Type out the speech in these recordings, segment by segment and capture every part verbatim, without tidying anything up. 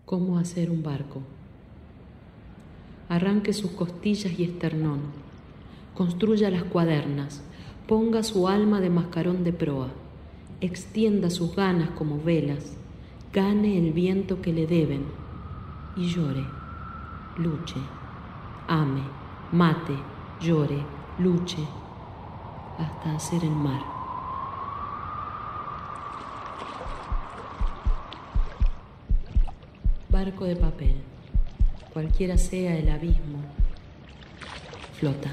Cómo hacer un barco. Arranque sus costillas y esternón, construya las cuadernas, ponga su alma de mascarón de proa, extienda sus ganas como velas, gane el viento que le deben y llore, luche, ame, mate, llore, luche, hasta hacer el mar. Barco de papel, cualquiera sea el abismo, flota.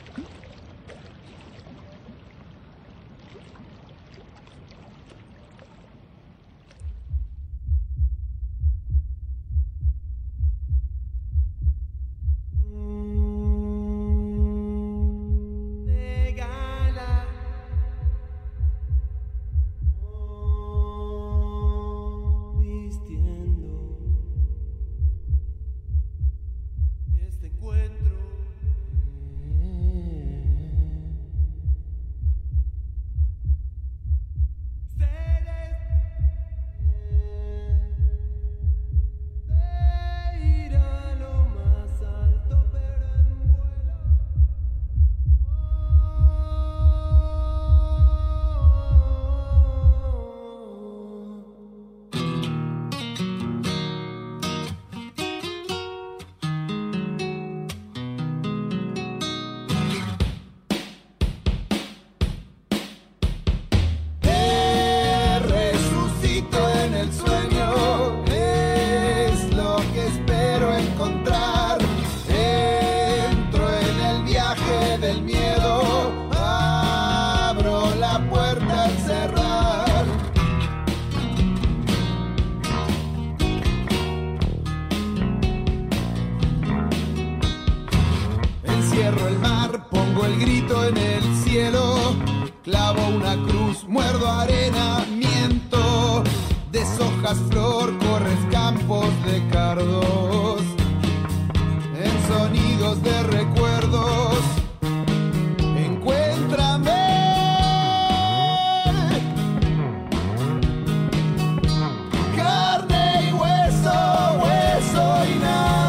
Cierro el mar, pongo el grito en el cielo, clavo una cruz, muerdo arena, miento, deshojas flor, corres campos de cardos, en sonidos de recuerdos, encuéntrame. Carne y hueso, hueso y nada.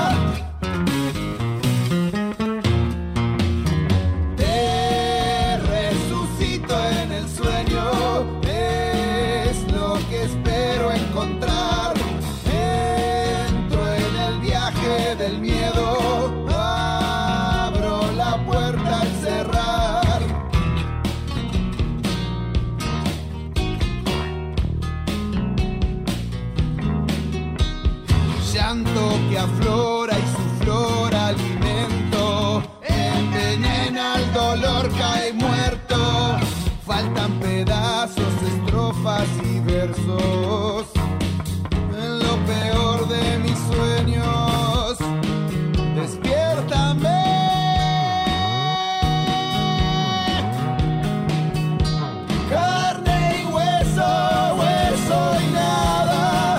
Del miedo, abro la puerta al cerrar. Llanto que aflora y su flor alimento, envenena el dolor, cae muerto. Faltan pedazos, estrofas y versos, en lo peor de mis sueños. Despiértame. Carne y hueso, hueso y nada.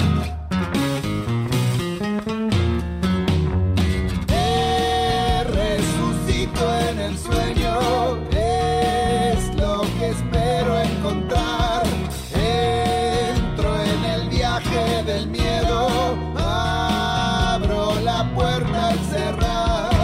Te resucito en el sueño, es lo que espero encontrar. Entro en el viaje del miedo, abro la puerta al cerrar.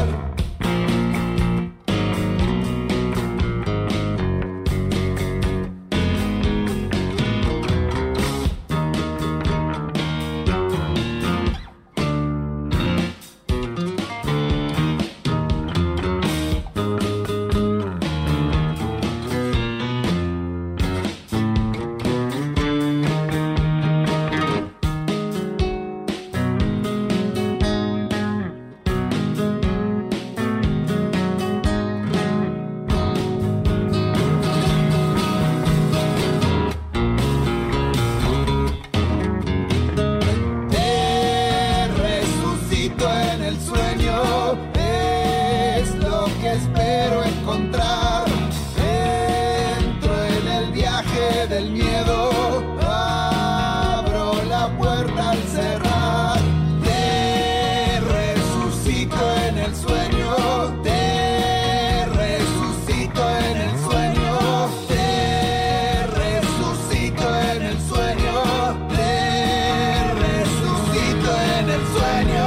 Espero encontrar. Entro en el viaje del miedo, abro la puerta al cerrar. Te resucito en el sueño, te resucito en el sueño, te resucito en el sueño, te resucito. muerto en el sueño.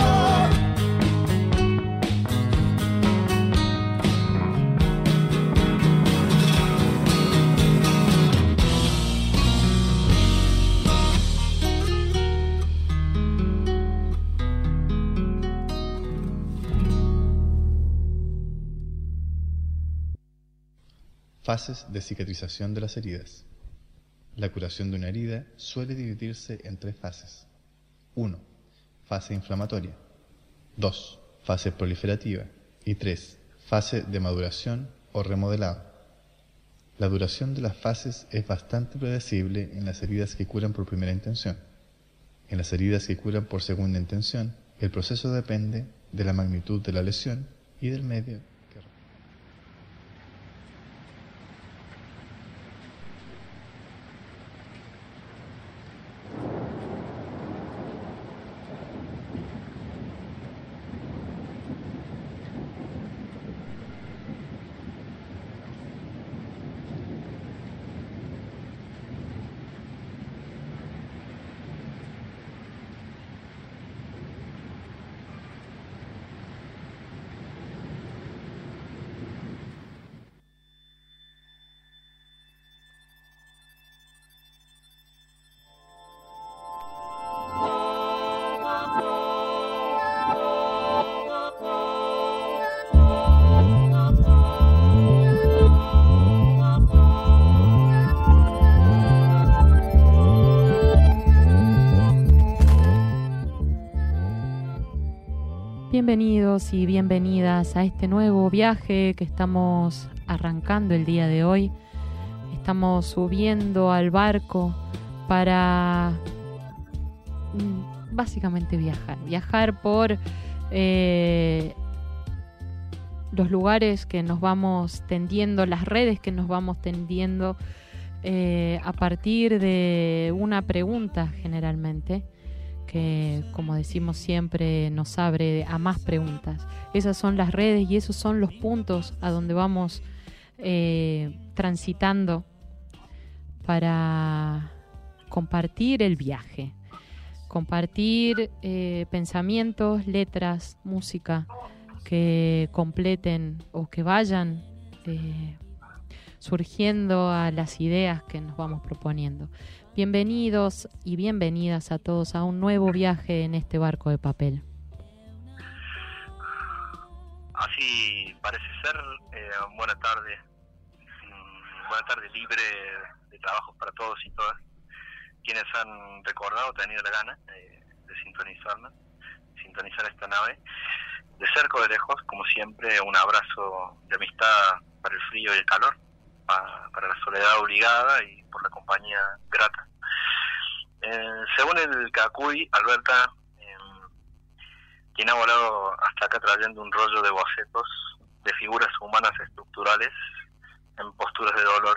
Fases de cicatrización de las heridas. La curación de una herida suele dividirse en tres fases. uno. Fase inflamatoria. dos. Fase proliferativa. Y tres. Fase de maduración o remodelado. La duración de las fases es bastante predecible en las heridas que curan por primera intención. En las heridas que curan por segunda intención, el proceso depende de la magnitud de la lesión y del medio. Bienvenidos y bienvenidas a este nuevo viaje que estamos arrancando el día de hoy. Estamos subiendo al barco para básicamente viajar. Viajar por eh, los lugares que nos vamos tendiendo, las redes que nos vamos tendiendo eh, a partir de una pregunta generalmente, que, como decimos siempre, nos abre a más preguntas. Esas son las redes y esos son los puntos a donde vamos eh, transitando para compartir el viaje, compartir eh, pensamientos, letras, música que completen o que vayan eh, surgiendo a las ideas que nos vamos proponiendo. Bienvenidos y bienvenidas a todos a un nuevo viaje en este barco de papel. Así parece ser. Eh, buena tarde. Mm, buena tarde libre de trabajo para todos y todas quienes han recordado, tenido la gana eh, de sintonizarnos, sintonizar esta nave. De cerca o de lejos, como siempre, un abrazo de amistad para el frío y el calor, para, para la soledad obligada y por la compañía grata. Eh, según el Cacuy, Alberta, eh, quien ha volado hasta acá trayendo un rollo de bocetos de figuras humanas estructurales en posturas de dolor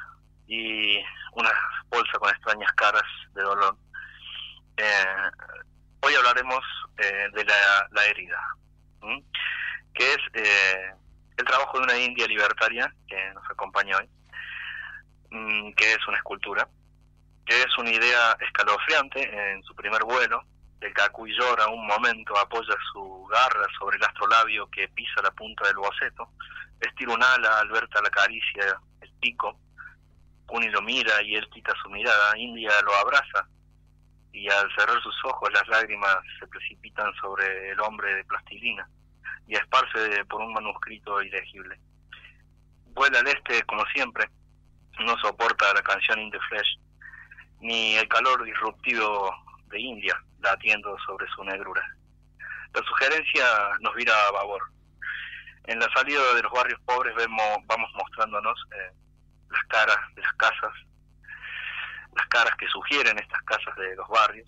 y una bolsa con extrañas caras de dolor. Eh, hoy hablaremos eh, de la, la herida, ¿sí? Que es eh, el trabajo de una india libertaria que nos acompaña hoy, mmm, que es una escultura, que es una idea escalofriante. En su primer vuelo, el Cacuy llora un momento, apoya su garra sobre el astrolabio que pisa la punta del boceto, estira un ala, Alberta la acaricia el pico, Kuni lo mira y él quita su mirada, India lo abraza y al cerrar sus ojos las lágrimas se precipitan sobre el hombre de plastilina y esparce por un manuscrito ilegible. Vuela al este como siempre, no soporta la canción In the Flesh ni el calor disruptivo de India latiendo sobre su negrura. La sugerencia nos vira a babor. En la salida de los barrios pobres vemos, vamos mostrándonos eh, las caras de las casas, las caras que sugieren estas casas de los barrios,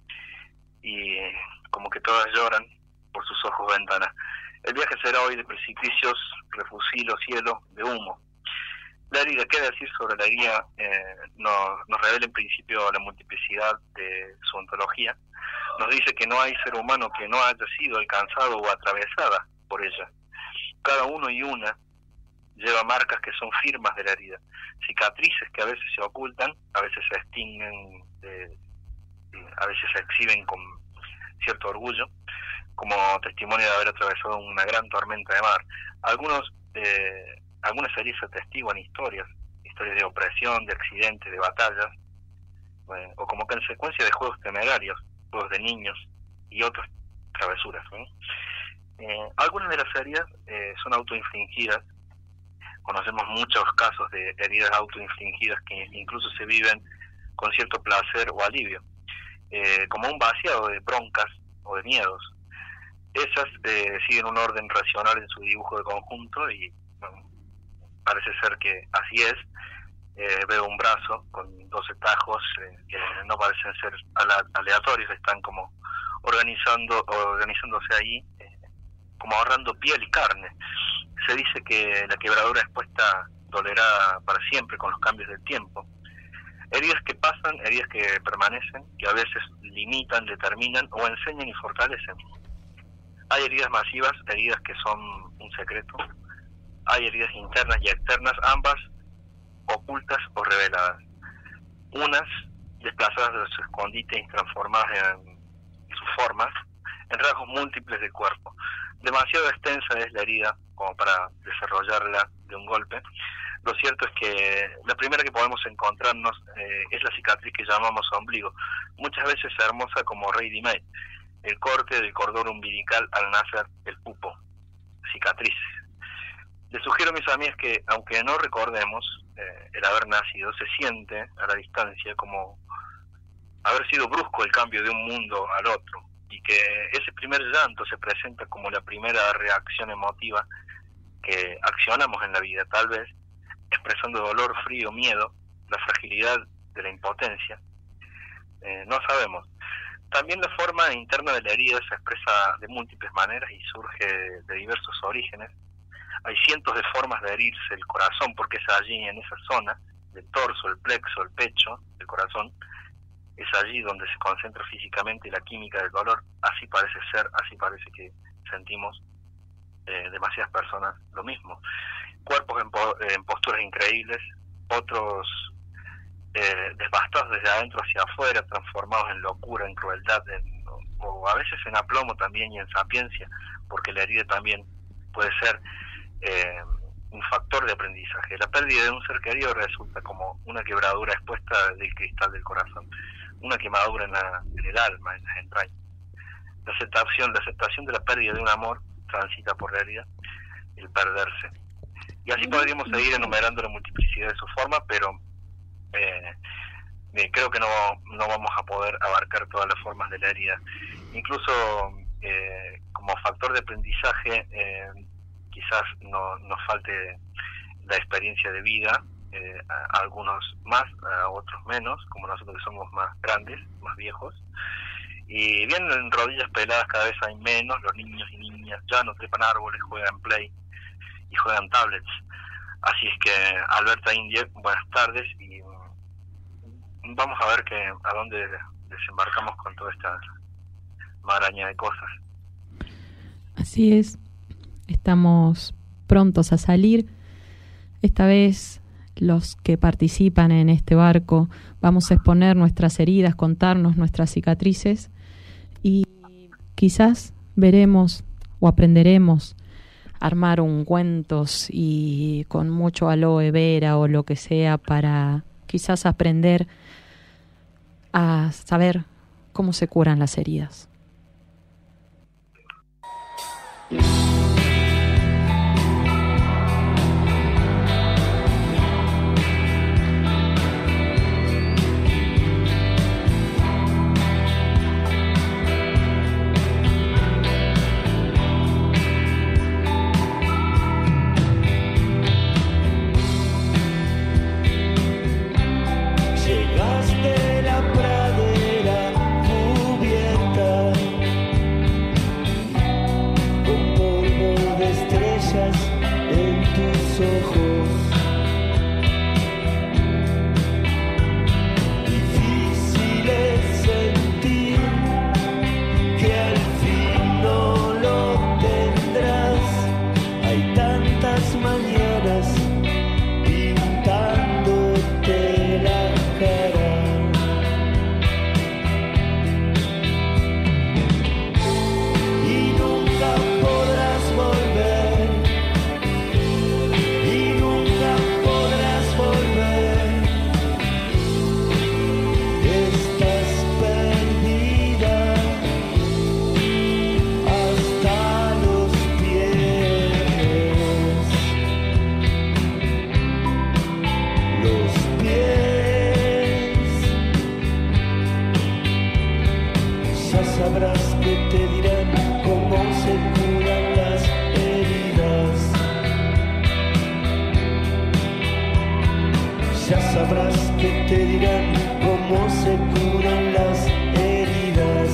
y eh, como que todas lloran por sus ojos ventanas. El viaje será hoy de precipicios, refusilo, cielo, de humo. La herida, ¿qué decir sobre la guía? Eh, nos, nos revela en principio la multiplicidad de su ontología. Nos dice que no hay ser humano que no haya sido alcanzado o atravesada por ella. Cada uno y una lleva marcas que son firmas de la herida, cicatrices que a veces se ocultan, a veces se extinguen, eh, a veces se exhiben con cierto orgullo, como testimonio de haber atravesado una gran tormenta de mar. Algunos, eh, algunas series atestiguan historias, historias de opresión, de accidentes, de batallas, eh, o como consecuencia de juegos temerarios, juegos de niños y otras travesuras, ¿no? Eh, algunas de las heridas eh, son autoinfligidas. Conocemos muchos casos de heridas autoinfligidas que incluso se viven con cierto placer o alivio, eh, como un vaciado de broncas o de miedos. Esas eh, siguen un orden racional en su dibujo de conjunto y bueno, parece ser que así es. Eh, veo un brazo con doce tajos eh, que no parecen ser aleatorios, están como organizando organizándose ahí, eh, como ahorrando piel y carne. Se dice que la quebradura expuesta dolerá para siempre con los cambios del tiempo. Heridas que pasan, heridas que permanecen, que a veces limitan, determinan o enseñan y fortalecen. Hay heridas masivas, heridas que son un secreto. Hay heridas internas y externas, ambas ocultas o reveladas. Unas desplazadas de su escondite y transformadas en sus formas, en rasgos múltiples del cuerpo. Demasiado extensa es la herida como para desarrollarla de un golpe. Lo cierto es que la primera que podemos encontrarnos eh, es la cicatriz que llamamos ombligo, muchas veces hermosa como ready made, el corte del cordón umbilical al nacer el pupo, cicatriz. Les sugiero a mis amigas que, aunque no recordemos eh, el haber nacido, se siente a la distancia como haber sido brusco el cambio de un mundo al otro, y que ese primer llanto se presenta como la primera reacción emotiva que accionamos en la vida, tal vez expresando dolor, frío, miedo, la fragilidad de la impotencia. Eh, no sabemos. También la forma interna de la herida se expresa de múltiples maneras y surge de diversos orígenes. Hay cientos de formas de herirse el corazón, porque es allí, en esa zona del torso, el plexo, el pecho, el corazón, es allí donde se concentra físicamente la química del dolor. Así parece ser, así parece que sentimos eh, demasiadas personas lo mismo. Cuerpos en, po en posturas increíbles, otros eh, devastados desde adentro hacia afuera, transformados en locura, en crueldad, en, o, o a veces en aplomo también y en sapiencia, porque la herida también puede ser eh, un factor de aprendizaje. La pérdida de un ser querido resulta como una quebradura expuesta del cristal del corazón, una quemadura en, la, en el alma, en las entrañas. La aceptación, la aceptación de la pérdida de un amor transita por la herida, el perderse. Y así podríamos seguir enumerando la multiplicidad de su forma, pero eh, eh, creo que no, no vamos a poder abarcar todas las formas de la herida. Incluso eh, como factor de aprendizaje, eh, quizás no, nos falte la experiencia de vida, eh, a, a algunos más, a otros menos, como nosotros que somos más grandes, más viejos. Y bien, en rodillas peladas cada vez hay menos, los niños y niñas ya no trepan árboles, juegan play y juegan tablets. Así es que, Alberta India, buenas tardes, y vamos a ver que a dónde desembarcamos con toda esta maraña de cosas. Así es, estamos prontos a salir. Esta vez los que participan en este barco vamos a exponer nuestras heridas, contarnos nuestras cicatrices y quizás veremos o aprenderemos a armar ungüentos y con mucho aloe vera o lo que sea para quizás aprender a saber cómo se curan las heridas. sabrás que te dirán cómo se curan las heridas. Ya sabrás que te dirán cómo se curan las heridas.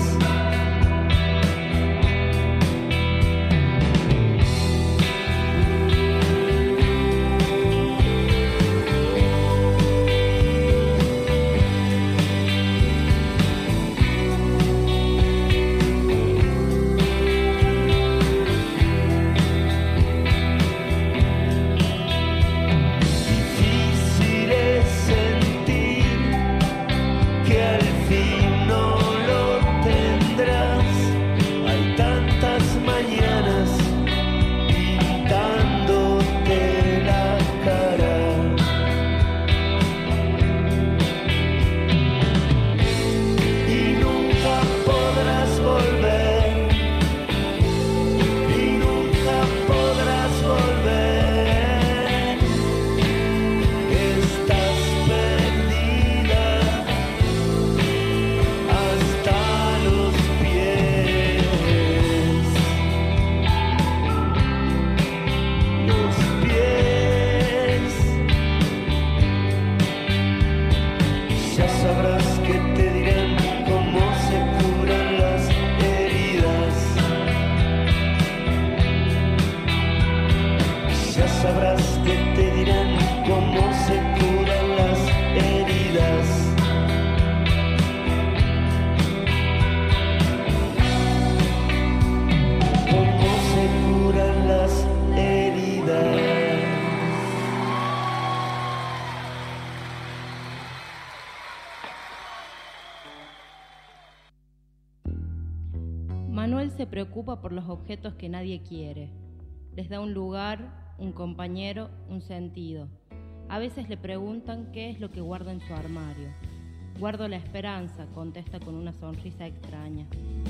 Manuel se preocupa por los objetos que nadie quiere. Les da un lugar, un compañero, un sentido. A veces le preguntan qué es lo que guarda en su armario. Guardo la esperanza, contesta con una sonrisa extraña.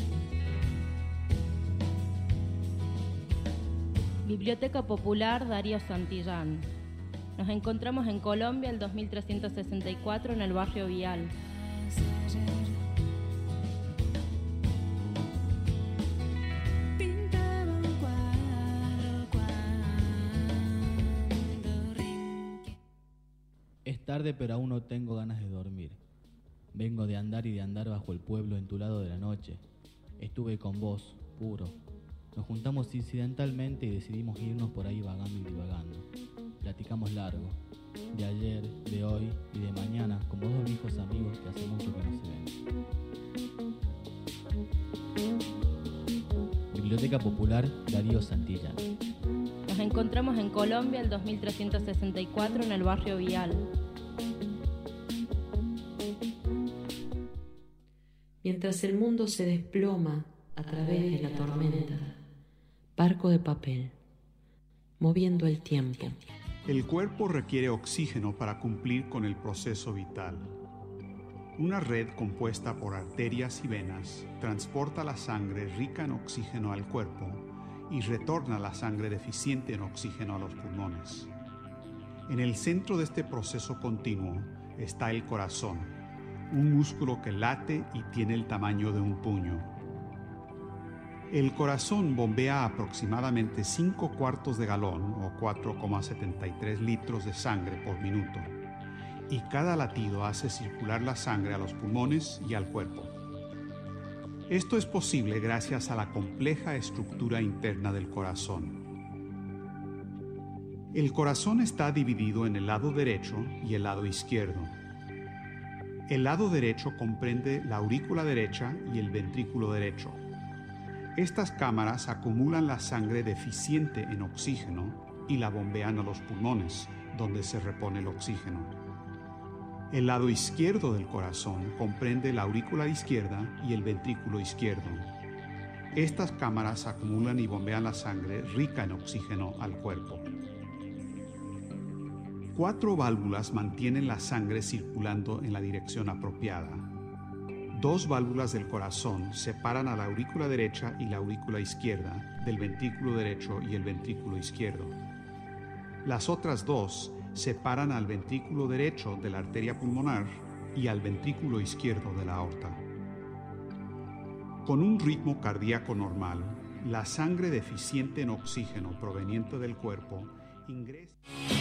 Biblioteca Popular Darío Santillán. Nos encontramos en Colombia el dos mil trescientos sesenta y cuatro en el barrio Vial. Es tarde, pero aún no tengo ganas de dormir. Vengo de andar y de andar bajo el pueblo en tu lado de la noche. Estuve con vos, puro. Nos juntamos incidentalmente y decidimos irnos por ahí vagando y divagando. Platicamos largo, de ayer, de hoy y de mañana, como dos viejos amigos que hace mucho que no se ven. Biblioteca Popular Darío Santillán. Nos encontramos en Colombia el dos mil trescientos sesenta y cuatro en el barrio Vial. Mientras el mundo se desploma a través de la tormenta, barco de papel, moviendo el tiempo. El cuerpo requiere oxígeno para cumplir con el proceso vital. Una red compuesta por arterias y venas transporta la sangre rica en oxígeno al cuerpo y retorna la sangre deficiente en oxígeno a los pulmones. En el centro de este proceso continuo está el corazón, un músculo que late y tiene el tamaño de un puño. El corazón bombea aproximadamente cinco cuartos de galón o cuatro coma setenta y tres litros de sangre por minuto, y cada latido hace circular la sangre a los pulmones y al cuerpo. Esto es posible gracias a la compleja estructura interna del corazón. El corazón está dividido en el lado derecho y el lado izquierdo. El lado derecho comprende la aurícula derecha y el ventrículo derecho. Estas cámaras acumulan la sangre deficiente en oxígeno y la bombean a los pulmones, donde se repone el oxígeno. El lado izquierdo del corazón comprende la aurícula izquierda y el ventrículo izquierdo. Estas cámaras acumulan y bombean la sangre rica en oxígeno al cuerpo. Cuatro válvulas mantienen la sangre circulando en la dirección apropiada. Dos válvulas del corazón separan a la aurícula derecha y la aurícula izquierda del ventrículo derecho y el ventrículo izquierdo. Las otras dos separan al ventrículo derecho de la arteria pulmonar y al ventrículo izquierdo de la aorta. Con un ritmo cardíaco normal, la sangre deficiente en oxígeno proveniente del cuerpo ingresa.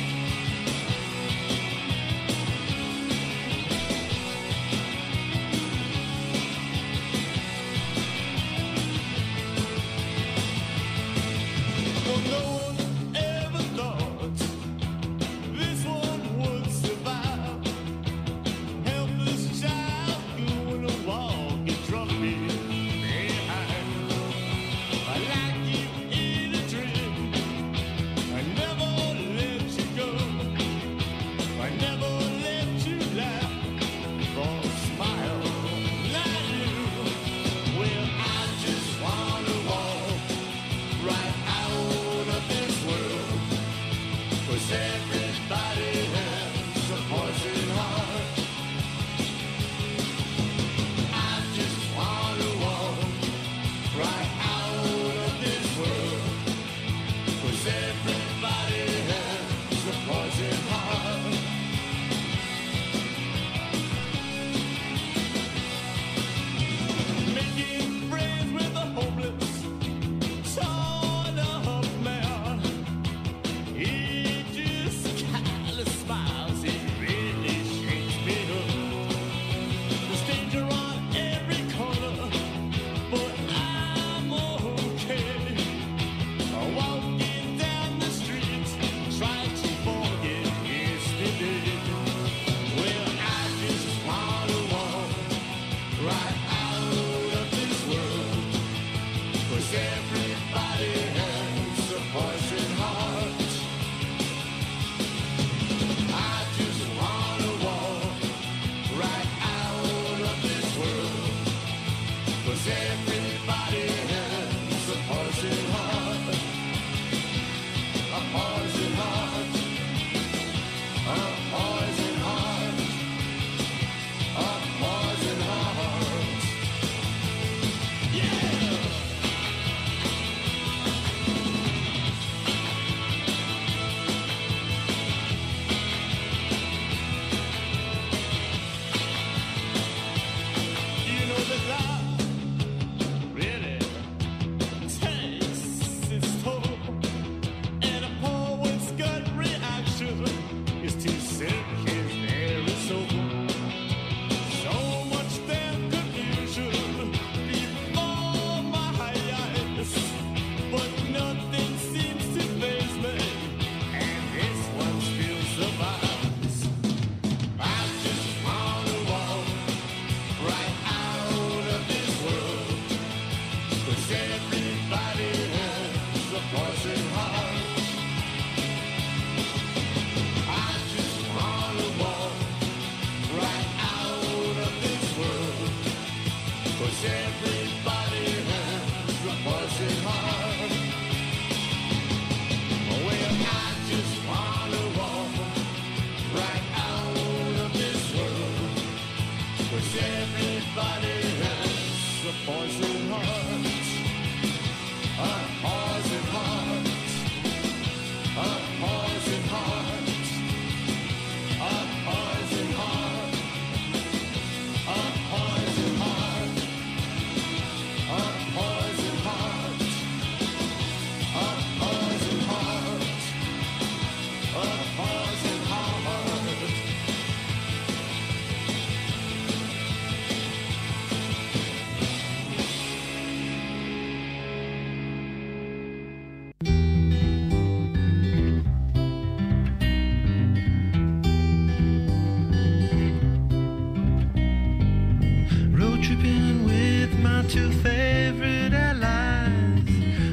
two favorite airlines,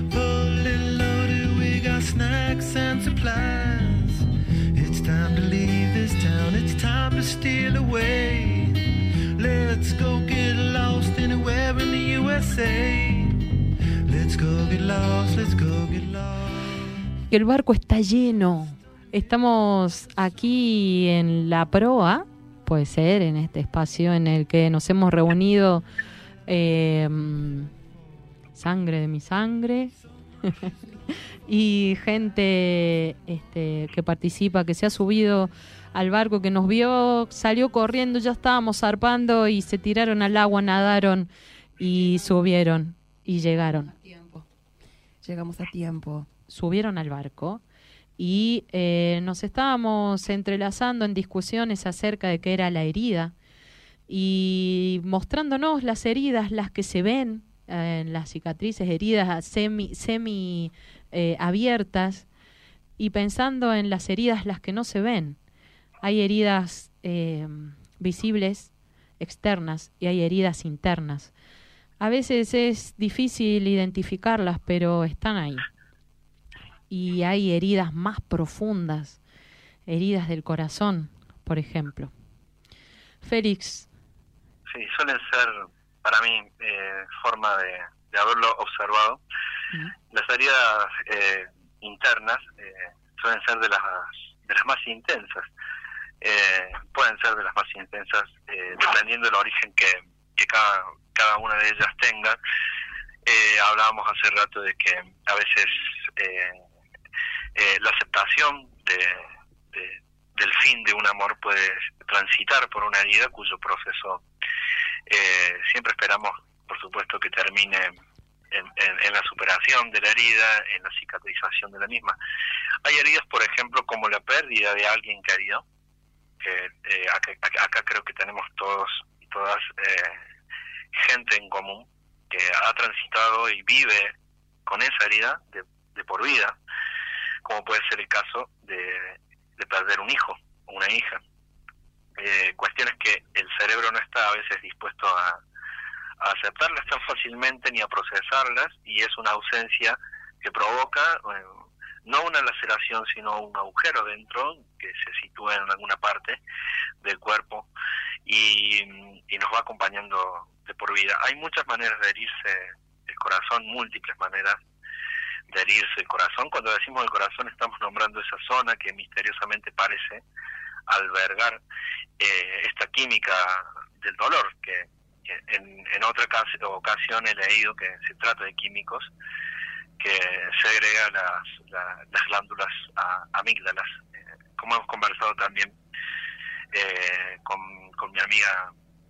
fully loaded, we got snacks and supplies. It's time to leave this town, it's time to steal away. Let's go get lost anywhere in the U S A. Let's go get lost, let's go get lost. El barco está lleno. Estamos aquí en la proa, puede ser, en este espacio en el que nos hemos reunido, eh, sangre de mi sangre y gente este, que participa, que se ha subido al barco, que nos vio, salió corriendo, ya estábamos zarpando y se tiraron al agua, nadaron y subieron y llegaron. A tiempo. Llegamos a tiempo. Subieron al barco y eh, nos estábamos entrelazando en discusiones acerca de qué era la herida y mostrándonos las heridas, las que se ven eh, en las cicatrices, heridas semi, semi eh, abiertas, y pensando en las heridas, las que no se ven. Hay heridas eh, visibles, externas, y hay heridas internas. A veces es difícil identificarlas, pero están ahí. Y hay heridas más profundas, heridas del corazón, por ejemplo. Félix. Sí, suelen ser, para mí, eh, forma de, de haberlo observado. Uh-huh. Las heridas eh, internas eh, suelen ser de las, de las más intensas. Eh, pueden ser de las más intensas eh, dependiendo del origen que, que cada, cada una de ellas tenga. Eh, hablábamos hace rato de que a veces eh, eh, la aceptación de, de, del fin de un amor puede transitar por una herida cuyo proceso eh, siempre esperamos, por supuesto, que termine en, en, en la superación de la herida, en la cicatrización de la misma. Hay heridas, por ejemplo, como la pérdida de alguien querido, que eh, acá, acá creo que tenemos todos y todas eh, gente en común que ha transitado y vive con esa herida de, de por vida, como puede ser el caso de, de perder un hijo o una hija. Eh, cuestiones que el cerebro no está a veces dispuesto a, a aceptarlas tan fácilmente ni a procesarlas, y es una ausencia que provoca eh, no una laceración sino un agujero dentro que se sitúa en alguna parte del cuerpo y, y nos va acompañando de por vida. Hay muchas maneras de herirse el corazón, múltiples maneras de herirse el corazón. Cuando decimos el corazón estamos nombrando esa zona que misteriosamente parece albergar eh, esta química del dolor, que, que en, en otra ocasión he leído que se trata de químicos que segrega las, la, las glándulas a, amígdalas, eh, como hemos conversado también eh, con, con mi amiga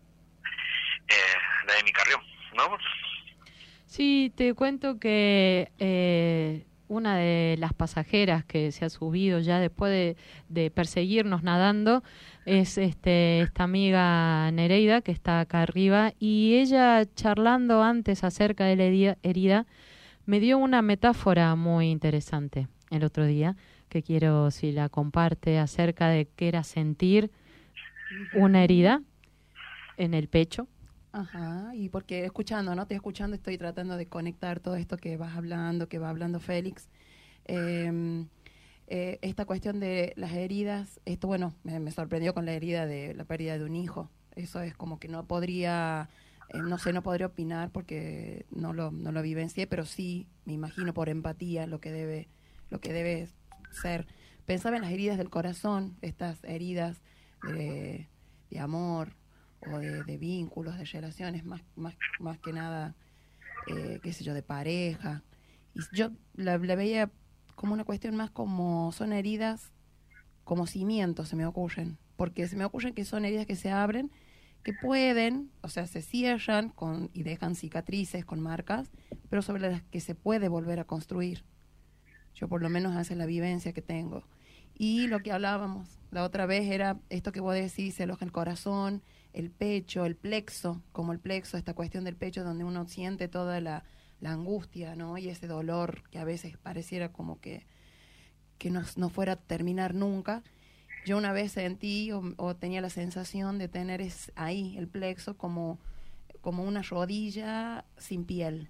eh, la Emi Carrión, ¿no? Sí, te cuento que eh, una de las pasajeras que se ha subido ya después de, de perseguirnos nadando es este esta amiga Nereida, que está acá arriba, y ella, charlando antes acerca de la herida, me dio una metáfora muy interesante el otro día, que quiero si la comparte, acerca de qué era sentir una herida en el pecho. Ajá, y porque escuchando, ¿no? Estoy escuchando, estoy tratando de conectar todo esto que vas hablando, que va hablando Félix. Eh, eh, esta cuestión de las heridas, esto, bueno, me, me sorprendió con la herida de la pérdida de un hijo. Eso es como que no podría, eh, no sé, no podría opinar porque no lo, no lo vivencié, pero sí me imagino por empatía lo que debe, lo que debe ser. Pensaba en las heridas del corazón, estas heridas de, de amor, o de, de vínculos, de relaciones, más más más que nada, eh, qué sé yo, de pareja. Y yo la, la veía como una cuestión más como son heridas, como cimientos, se me ocurren. Porque se me ocurren que son heridas que se abren, que pueden, o sea, se cierran con y dejan cicatrices con marcas, pero sobre las que se puede volver a construir. Yo por lo menos esa es la vivencia que tengo. Y lo que hablábamos la otra vez era esto que vos decís, se aloja el corazón, el pecho, el plexo, como el plexo, esta cuestión del pecho donde uno siente toda la, la angustia, ¿no? Y ese dolor que a veces pareciera como que, que no, no fuera a terminar nunca. Yo una vez sentí o, o tenía la sensación de tener es, ahí el plexo como, como una rodilla sin piel.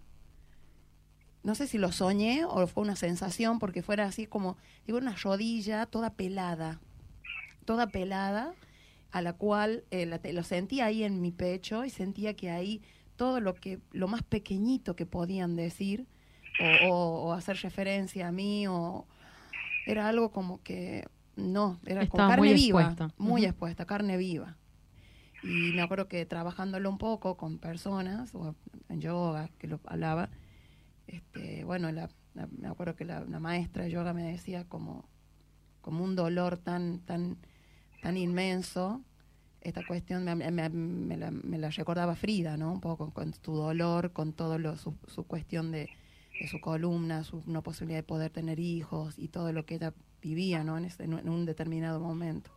No sé si lo soñé o fue una sensación, porque fuera así como, digo, una rodilla toda pelada, toda pelada, a la cual eh, la, lo sentía ahí en mi pecho y sentía que ahí todo lo que lo más pequeñito que podían decir o, o, o hacer referencia a mí, o era algo como que no, era Estaba con carne muy viva, expuesta. muy Uh-huh. expuesta, carne viva. Y me acuerdo que trabajándolo un poco con personas, o en yoga, que lo hablaba, este, bueno, la, la, me acuerdo que la, la maestra de yoga me decía como, como un dolor tan, tan, tan inmenso, esta cuestión me, me, me, la, me la recordaba Frida, ¿no? Un poco con, con su dolor, con todo lo, su, su cuestión de, de su columna, su no posibilidad de poder tener hijos y todo lo que ella vivía, ¿no? En, ese, en un determinado momento.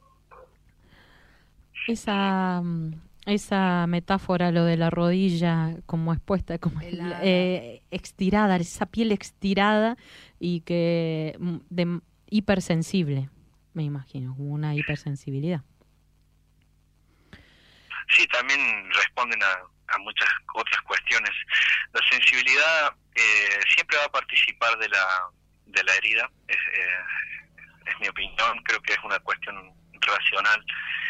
Esa, esa metáfora, lo de la rodilla como expuesta, como eh, estirada, esa piel estirada y que de, hipersensible, me imagino, como una hipersensibilidad. Sí, también responden a, a muchas otras cuestiones. La sensibilidad eh, siempre va a participar de la de la herida, es, eh, es mi opinión, creo que es una cuestión racional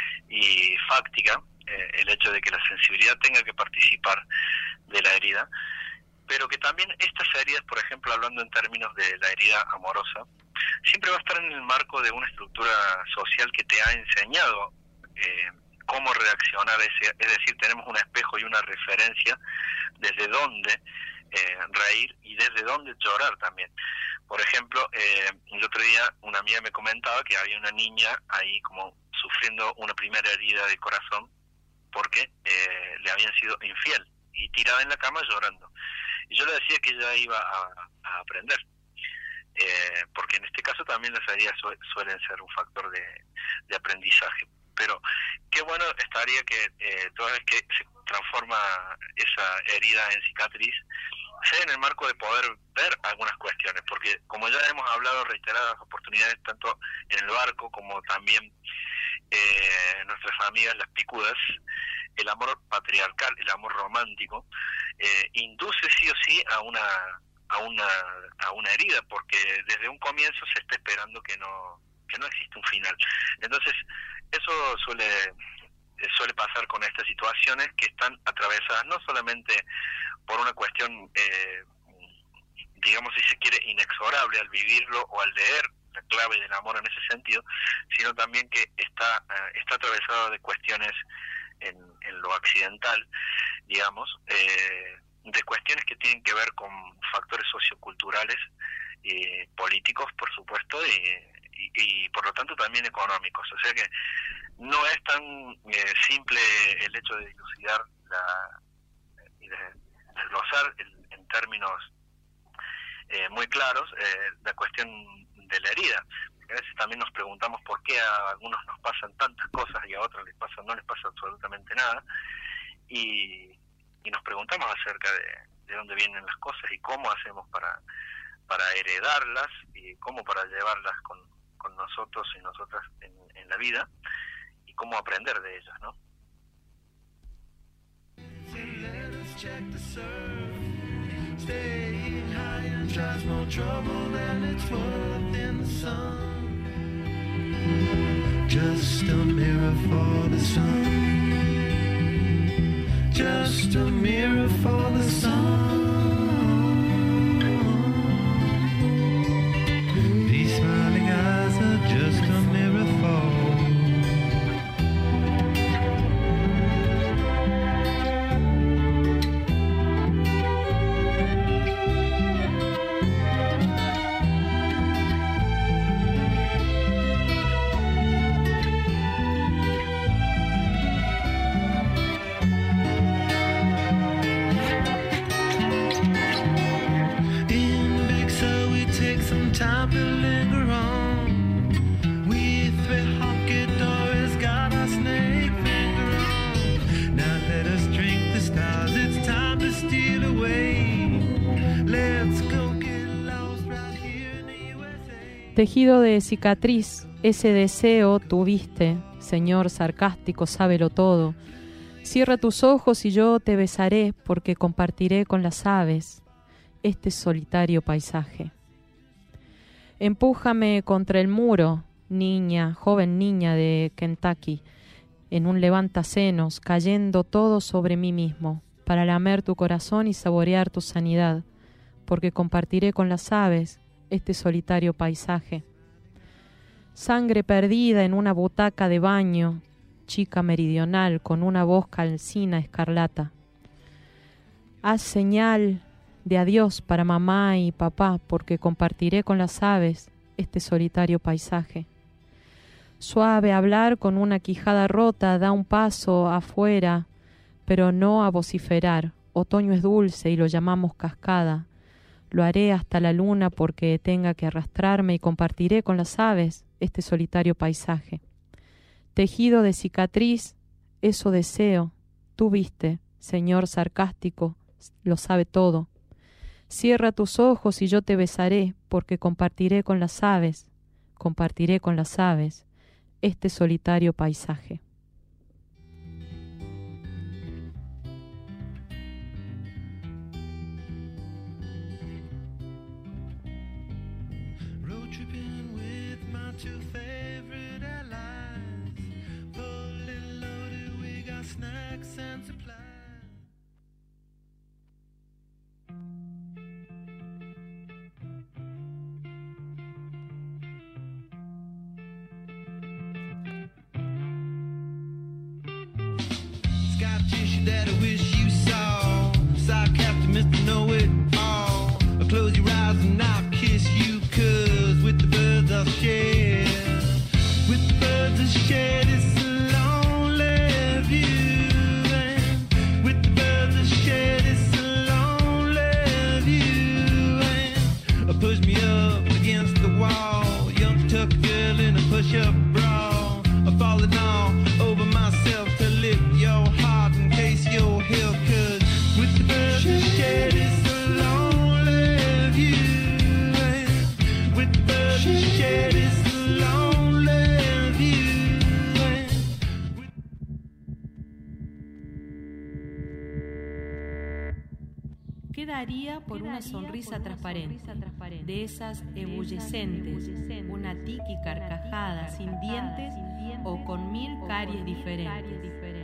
y fáctica, eh, el hecho de que la sensibilidad tenga que participar de la herida, pero que también estas heridas, por ejemplo, hablando en términos de la herida amorosa, siempre va a estar en el marco de una estructura social que te ha enseñado eh, cómo reaccionar, ese, es decir, tenemos un espejo y una referencia desde dónde eh, reír y desde dónde llorar también. Por ejemplo, eh, el otro día una amiga me comentaba que había una niña ahí como sufriendo una primera herida de corazón porque eh, le habían sido infiel y tirada en la cama llorando. Y yo le decía que ella iba a, a aprender, eh, porque en este caso también las heridas su, suelen ser un factor de, de aprendizaje. Pero qué bueno estaría que eh, toda vez que se transforma esa herida en cicatriz, sea en el marco de poder ver algunas cuestiones, porque como ya hemos hablado reiteradas oportunidades, tanto en el barco como también eh, nuestras amigas las picudas, el amor patriarcal, el amor romántico, eh, induce sí o sí a una a una a una herida, porque desde un comienzo se está esperando que no que no existe un final. Entonces eso suele suele pasar con estas situaciones que están atravesadas no solamente por una cuestión, eh, digamos, si se quiere, inexorable al vivirlo o al leer la clave del amor en ese sentido, sino también que está eh, está atravesado de cuestiones en, en lo accidental, digamos, eh, de cuestiones que tienen que ver con factores socioculturales y políticos, por supuesto, y, y, y por lo tanto también económicos. O sea que no es tan eh, simple el hecho de dilucidar la, y de desglosar en, en términos eh, muy claros eh, la cuestión de la herida. A veces también nos preguntamos por qué a algunos nos pasan tantas cosas y a otros les pasa, no les pasa absolutamente nada, y, y nos preguntamos acerca de, de dónde vienen las cosas y cómo hacemos para, para heredarlas y cómo para llevarlas con, con nosotros y nosotras en, en la vida, y cómo aprender de ellas, ¿no? Staying high and tries more trouble than it's worth in the sun. Just a mirror for the sun. Just a mirror for the sun. These smiling eyes are just a mirror for. Time to linger on. We three honky doors got our snake finger on. Now let us drink the stars. It's time to steal away. Let's go get lost right here in the U S A. Tejido de cicatriz, ese deseo tuviste, Señor sarcástico, sábelo todo. Cierra tus ojos y yo te besaré, porque compartiré con las aves este solitario paisaje. Empújame contra el muro, niña, joven niña de Kentucky, en un levantasenos, cayendo todo sobre mí mismo, para lamer tu corazón y saborear tu sanidad, porque compartiré con las aves este solitario paisaje. Sangre perdida en una butaca de baño, chica meridional con una voz calcina escarlata. Haz señal de adiós para mamá y papá, porque compartiré con las aves este solitario paisaje. Suave hablar con una quijada rota da un paso afuera, pero no a vociferar. Otoño es dulce y lo llamamos cascada. Lo haré hasta la luna porque tenga que arrastrarme y compartiré con las aves este solitario paisaje. Tejido de cicatriz, eso deseo. Tú viste, Señor sarcástico, lo sabe todo. Cierra tus ojos y yo te besaré porque compartiré con las aves, compartiré con las aves este solitario paisaje. Road tripping with my two favorite allies. Fully loaded, we got snacks and supplies. Sky tissue that I wish you saw. Side captain, Mister Know-It-All. Close your eyes and I'll kiss you, cause with the birds I'll share. With the birds I'll share this lonely view. And with the birds I'll share this lonely view. And push me up against the wall. Young tuck girl in a push-up bra. I'm falling all over myself to lift your heart in case you're here. Cause with the birds I'll share this lonely view. And with the birds I'll share this lonely view. ¿Qué daría por una sonrisa transparente, de esas ebullecentes, una tiki carcajada sin dientes o con mil caries diferentes?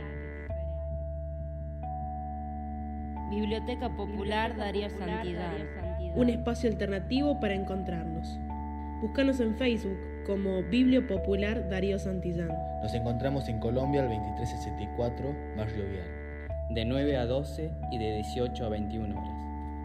Biblioteca Popular Darío Santillán. Un espacio alternativo para encontrarnos. Búscanos en Facebook como Biblio Popular Darío Santillán. Nos encontramos en Colombia al veintitrés sesenta y cuatro, Barrio Vial. De nueve a doce y de dieciocho a veintiuna horas.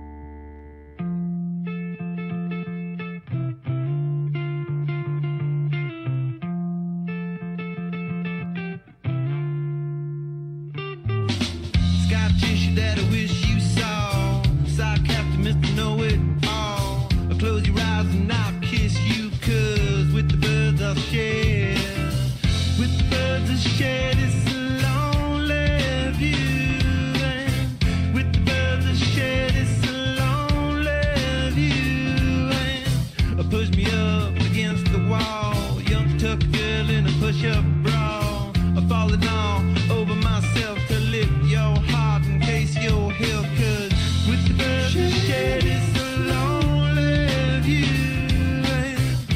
Sky tissue that I wish you saw. Side captain, Mister Know-It-All. Close your eyes and I'll kiss you, cause with the birds I'll share. With the birds I'll share this lonely view. And with the birds I'll share this lonely view. And push me up against the wall. Young tuck girl in a push-up bra. I'm falling all over myself to lift your heart in case you're here. Cause with the birds I'll share this lonely view.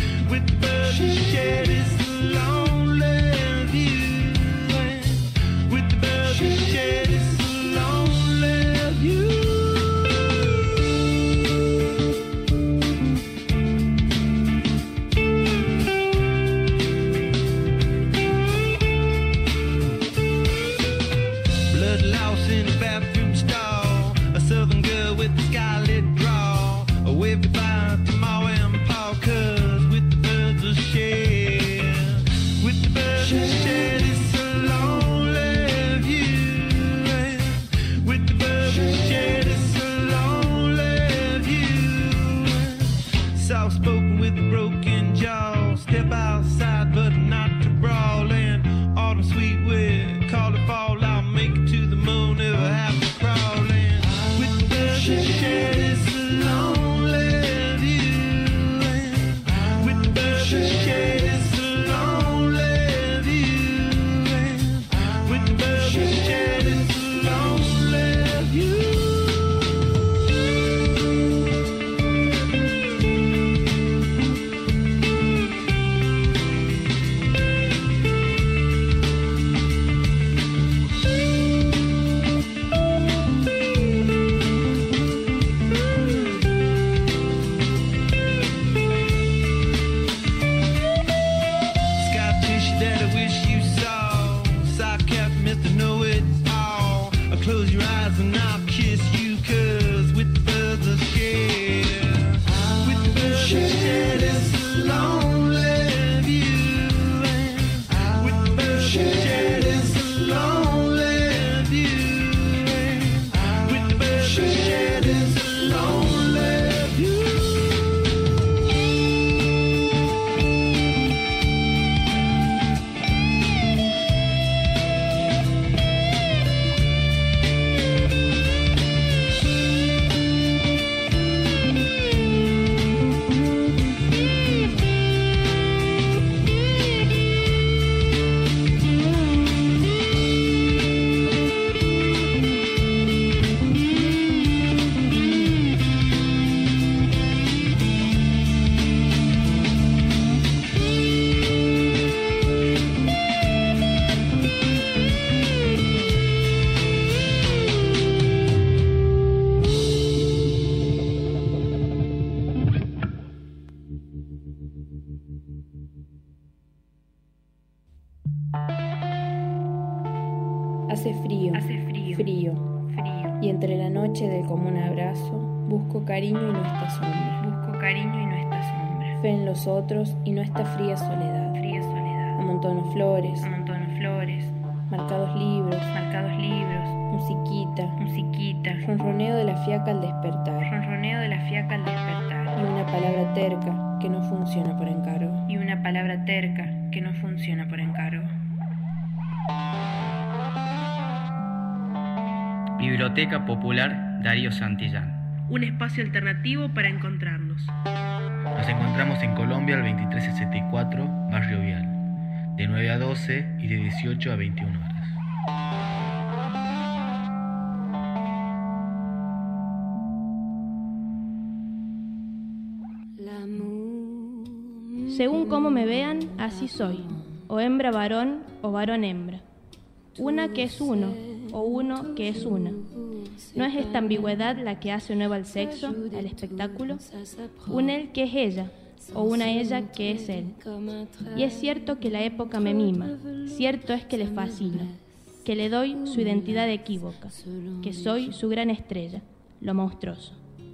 Hace frío, hace frío, frío, frío. Y entre la noche del común abrazo, busco cariño y no está sombra. Busco cariño y no está sombra. Fe en los otros y no está fría soledad. Fría soledad. Amontono flores, amontono flores. Marcados libros, marcados libros. Musiquita, musiquita. Ronroneo de la fiaca al despertar. Ronroneo de la fiaca al despertar. Y una palabra terca que no funciona por encargo. Y una palabra terca que no funciona por encargo. Biblioteca Popular Darío Santillán. Un espacio alternativo para encontrarnos. Nos encontramos en Colombia el veintitrés sesenta y cuatro, Barrio Vial, de nueve a doce y de dieciocho a veintiuna horas. Según cómo me vean, así soy, o hembra varón o varón hembra. Una que es uno, o uno que es una. ¿No es esta ambigüedad la que hace nuevo al sexo, al espectáculo? Un él que es ella, o una ella que es él. Y es cierto que la época me mima, cierto es que le fascino, que le doy su identidad equívoca, que soy su gran estrella, lo monstruoso.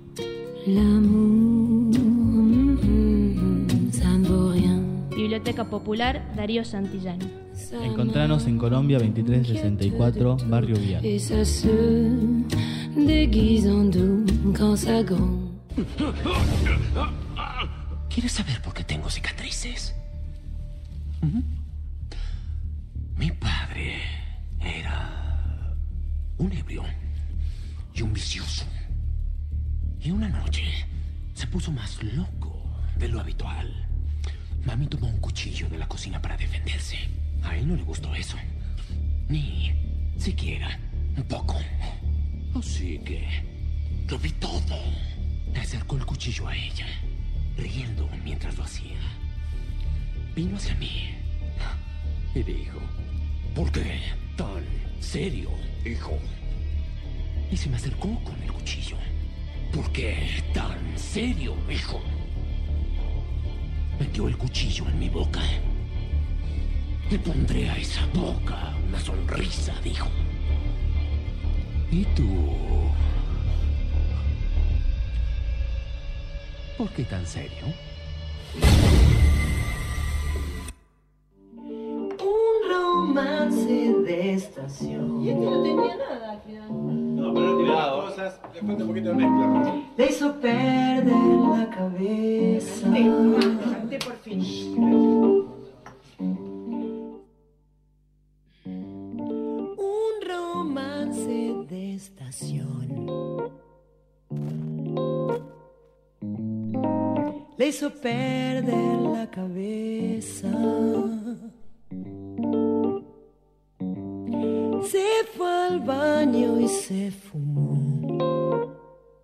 Biblioteca Popular Darío Santillán. Encontranos en Colombia veintitrés sesenta y cuatro, Barrio Vial. ¿Quieres saber por qué tengo cicatrices? ¿Mm? Mi padre era un ebrio y un vicioso. Y una noche se puso más loco de lo habitual. Mami tomó un cuchillo de la cocina para defenderse. A él no le gustó eso. Ni siquiera un poco. Así que lo vi todo. Le acercó el cuchillo a ella, riendo mientras lo hacía. Vino hacia mí y dijo: ¿por qué tan serio, hijo? Y se me acercó con el cuchillo. ¿Por qué tan serio, hijo? Metió el cuchillo en mi boca. Le pondré a esa boca una sonrisa, dijo. ¿Y tú? ¿Por qué tan serio? Un romance de estación. Y este no tenía nada al final. No, pero no tiene las cosas. Le falta un poquito de mezcla. Le hizo perder la cabeza. Canté por fin. Un romance de estación. Le hizo perder la cabeza. Se fue al baño y se fumó.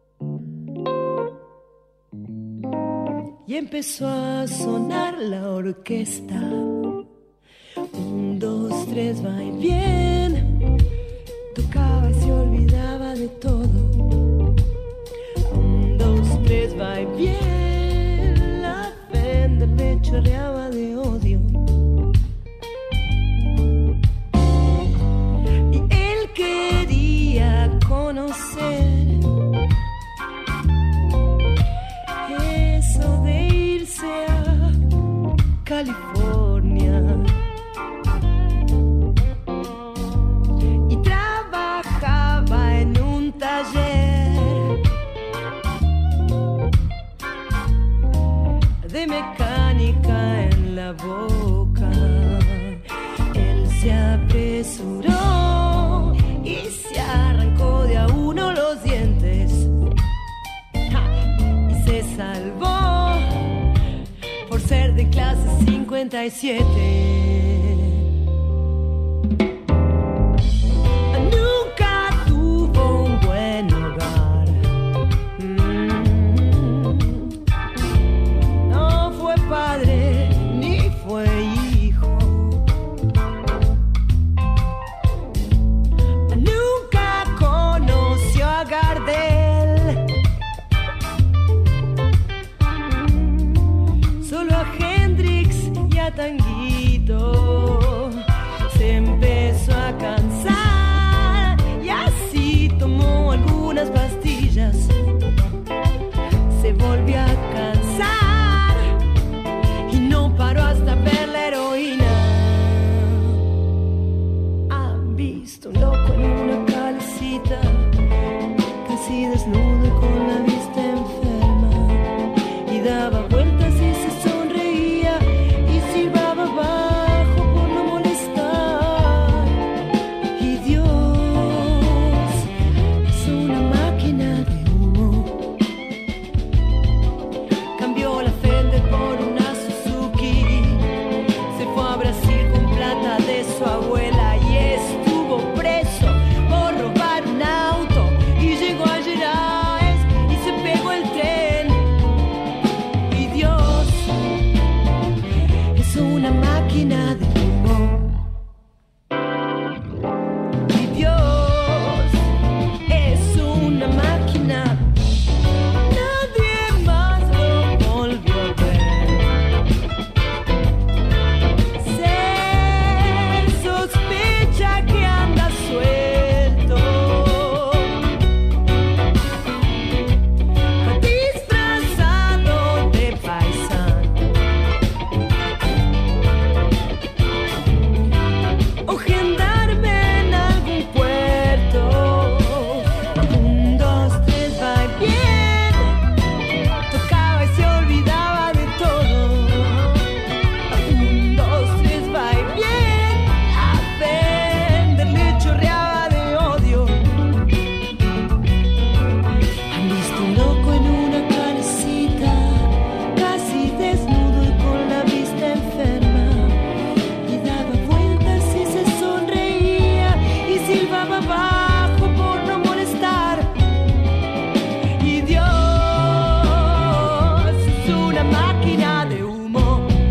Y empezó a sonar la orquesta. Un, dos, tres, va y bien. Tocaba y se olvidaba de todo. Un, dos, tres, va y bien. La Fender le chorreaba de odio. Y él quería conocer eso de irse a California. Y trabajaba en un taller de mecánica en la boca. Él se apresuró y se arrancó de a uno los dientes. Y se salvó por ser de clase cincuenta y siete. Nunca tuvo un buen hogar. Mm. No fue padre ni fue hijo. Nunca conoció a Gardel. Solo a Hendrix y a Tanguito. Se empezó a cansar daba vueltas y se sonreía y silbaba bajo por no molestar. Y Dios es una máquina de humo. Cambió la Fender por una Suzuki. Se fue a Brasil con plata de su abuela y estuvo preso por robar un auto. Y llegó a Gerais y se pegó el tren. Y Dios es una máquina de humo. Y Dios es una máquina. Nadie más lo volvió a ver. Se sospecha que anda suelto, disfrazado de paisano o gendarme en algún puerto. Un, dos, tres, va bien. Tocaba y se olvidaba de todo. Un, dos, tres, va bien. A venderle chorreaba de odio. Han visto un loco en una calecita, casi desnudo y con la vista enferma. Y daba vueltas y se sonreía y silbaba bajo por no molestar. Y Dios es una máquina de humo.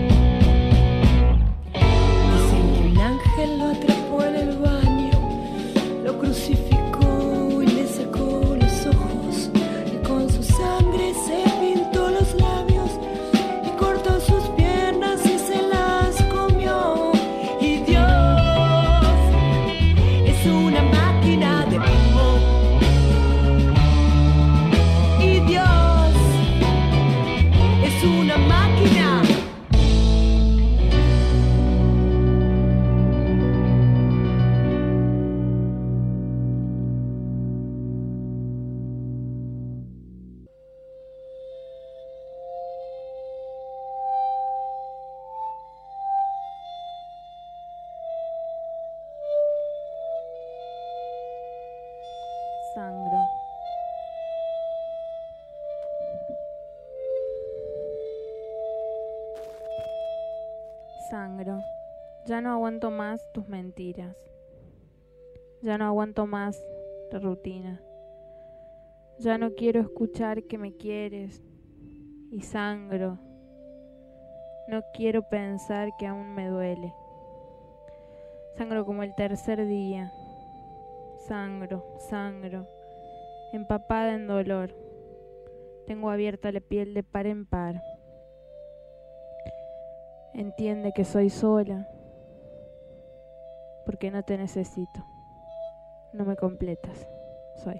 Dicen que un ángel lo atrapó en el baño, lo crucificó y le sacó los ojos, y con su sangre se pintó los labios y cortó sus piernas y se las comió. Y Dios es una máquina de humo. Y Dios es una máquina. Sangro. Sangro. Ya no aguanto más tus mentiras. Ya no aguanto más la rutina. Ya no quiero escuchar que me quieres. Y sangro. No quiero pensar que aún me duele. Sangro como el tercer día. Sangro, sangro, empapada en dolor. Tengo abierta la piel de par en par. Entiende que soy sola, porque no te necesito. No me completas, soy.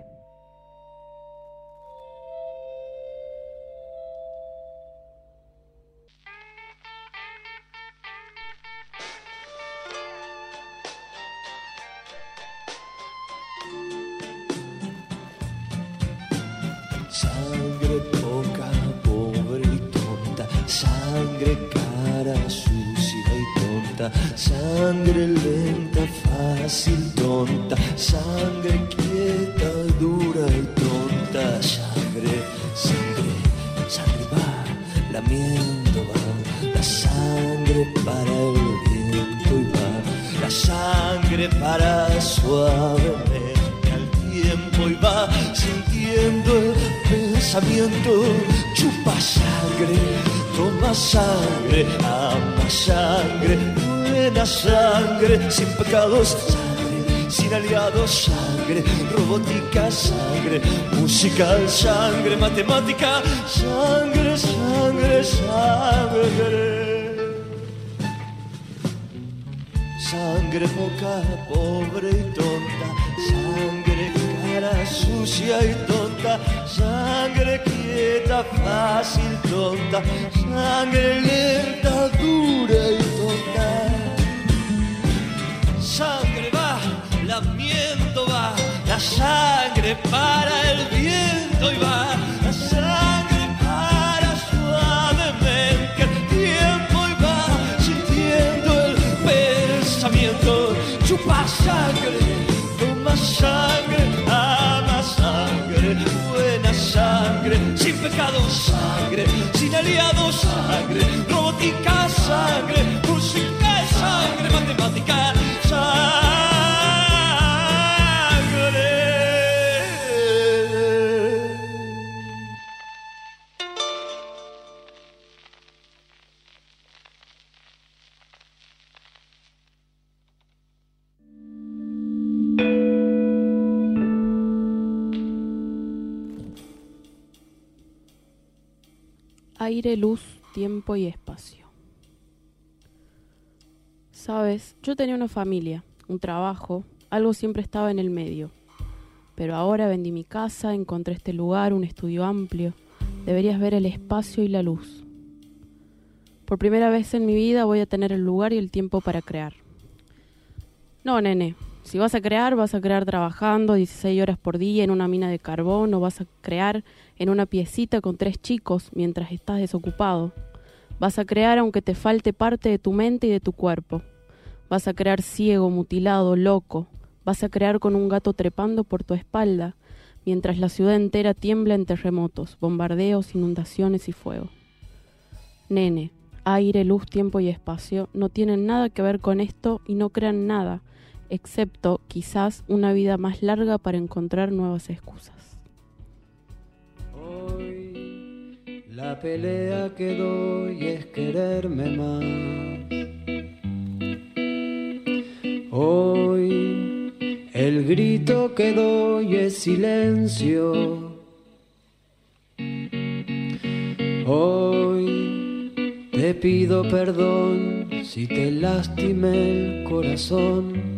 Sangre poca, pobre y tonta, sangre cara, sucia y tonta, sangre lenta, fácil, tonta, sangre quieta, dura y tonta, sangre, sangre, sangre va, lamiendo va, la sangre para el viento y va, la sangre para suavemente al tiempo y va, sintiendo el pensamiento, chupa sangre, toma sangre, ama sangre, buena sangre, sin pecados, sangre, sin aliados, sangre, robótica, sangre, musical, sangre, matemática, sangre, sangre, sangre. Sangre poca, pobre y tonta, sangre cara, sucia y tonta, sangre quieta, fácil, tonta, sangre lenta, dura y tonta. Sangre va, lamiento va, la sangre para el viento y va, la sangre para suave. chupa sangre, toma sangre, ama sangre, buena sangre, sin pecado sangre, sin aliados sangre, robótica sangre, música es sangre, matemática sangre. Aire, luz, tiempo y espacio. Sabes, yo tenía una familia, un trabajo, algo siempre estaba en el medio. Pero ahora vendí mi casa, encontré este lugar, un estudio amplio. Deberías ver el espacio y la luz. Por primera vez en mi vida voy a tener el lugar y el tiempo para crear. No, nene, si vas a crear, vas a crear trabajando dieciséis horas por día en una mina de carbón, o vas a crear en una piecita con tres chicos mientras estás desocupado. Vas a crear aunque te falte parte de tu mente y de tu cuerpo. Vas a crear ciego, mutilado, loco. Vas a crear con un gato trepando por tu espalda, mientras la ciudad entera tiembla en terremotos, bombardeos, inundaciones y fuego. Nene, aire, luz, tiempo y espacio no tienen nada que ver con esto y no crean nada, excepto quizás una vida más larga para encontrar nuevas excusas. Hoy la pelea que doy es quererme más. Hoy el grito que doy es silencio. Hoy te pido perdón si te lastimé el corazón.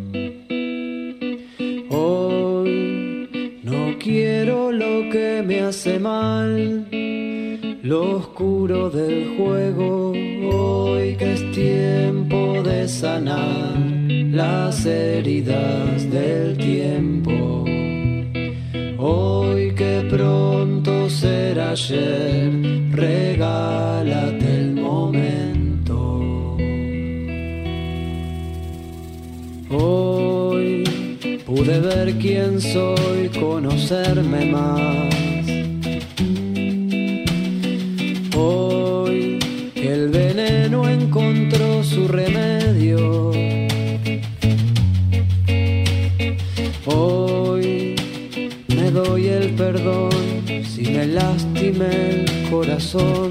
Hoy no quiero lo que me hace mal, lo oscuro del juego. Hoy que es tiempo de sanar las heridas del tiempo. Hoy que pronto será ayer, regálate el momento. Hoy pude ver quién soy, conocerme más. Hoy que el veneno encontró su remedio. Hoy me doy el perdón si me lastimé el corazón.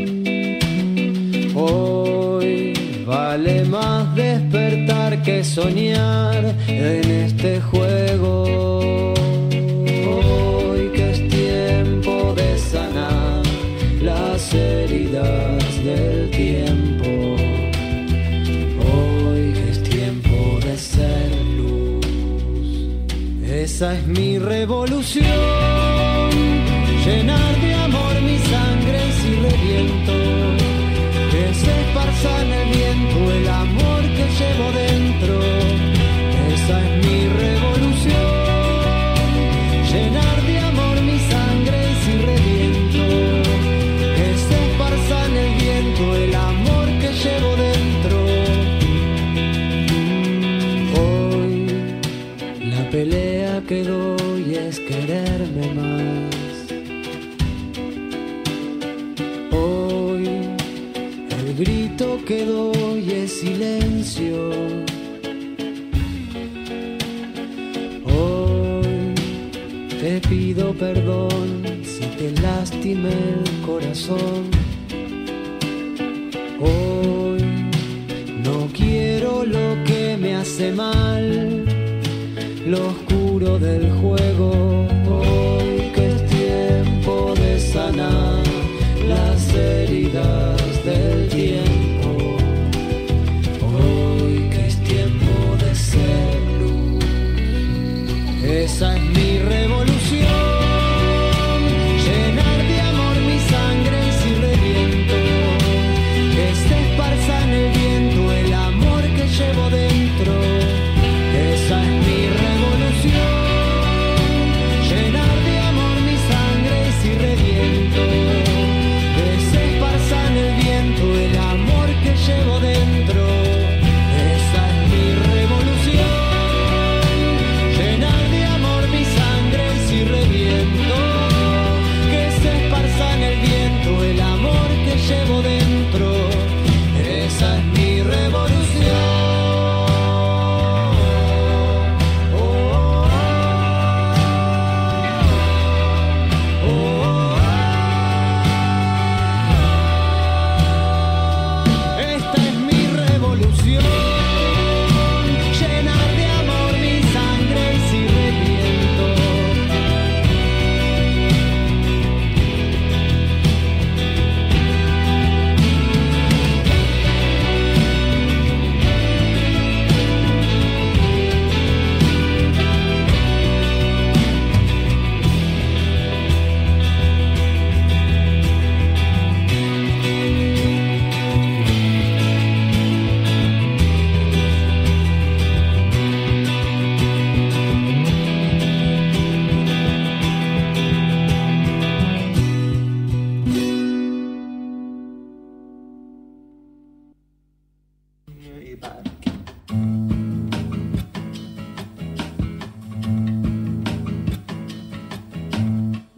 Hoy vale más despertar que soñar en este juego. Hoy que es tiempo de sanar las heridas del tiempo. Hoy que es tiempo de ser luz. Esa es mi revolución, llenar de amor mi sangre si reviento. Que se esparza en el viento el amor que llevo dentro. Esa es mi revolución, llenar de amor mi sangre si reviento. Que se esparza en el viento el amor que llevo dentro. Hoy la pelea que doy es quererme más. El grito que doy es silencio. Hoy te pido perdón si te lastimé el corazón. Hoy no quiero lo que me hace mal, lo oscuro del juego. Hoy que es tiempo de sanar las heridas del tiempo. Hoy que es tiempo de ser luz. Esa es mi revolución, llenar de amor mi sangre si reviento. Que se esparza en el viento el amor que llevo dentro. Esa es mi revolución,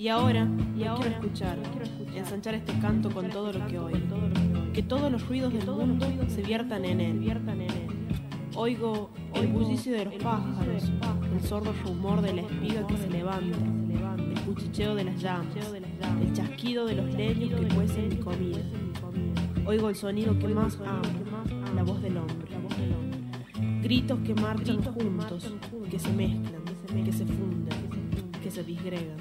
ahora, y ahora quiero escuchar, ensanchar este canto con todo lo que oigo, que todos los ruidos del mundo se viertan en él. Oigo el bullicio de los pájaros, el sordo rumor de la espiga que se levanta, el cuchicheo de las llamas, el chasquido de los leños que cuecen mi comida. Oigo el sonido que más amo, la voz del hombre. Gritos que marchan juntos, que se mezclan, que se funden, que se disgregan.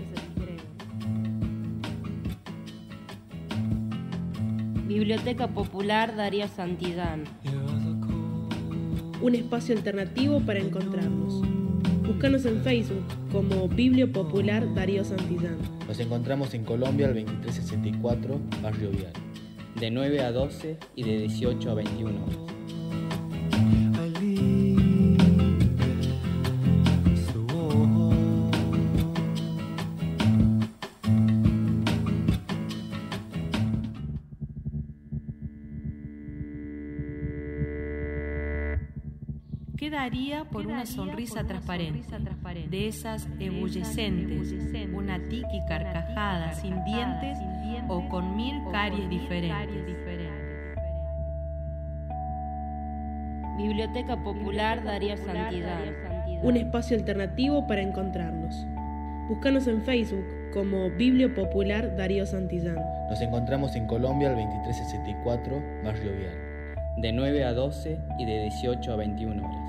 Biblioteca Popular Darío Santillán. Un espacio alternativo para encontrarnos. Búscanos en Facebook como Biblio Popular Darío Santillán. Nos encontramos en Colombia al veintitrés sesenta y cuatro, Barrio Vial. De nueve a doce y de dieciocho a veintiuna horas. ¿Qué daría por una sonrisa transparente, de esas ebullescentes, una tiki carcajada sin dientes o con mil caries diferentes? Biblioteca Popular Darío Santillán. Un espacio alternativo para encontrarnos. Búscanos en Facebook como Biblio Popular Darío Santillán. Nos encontramos en Colombia al veintitrés sesenta y cuatro, Barrio Vial. De nueve a doce y de dieciocho a veintiuna horas.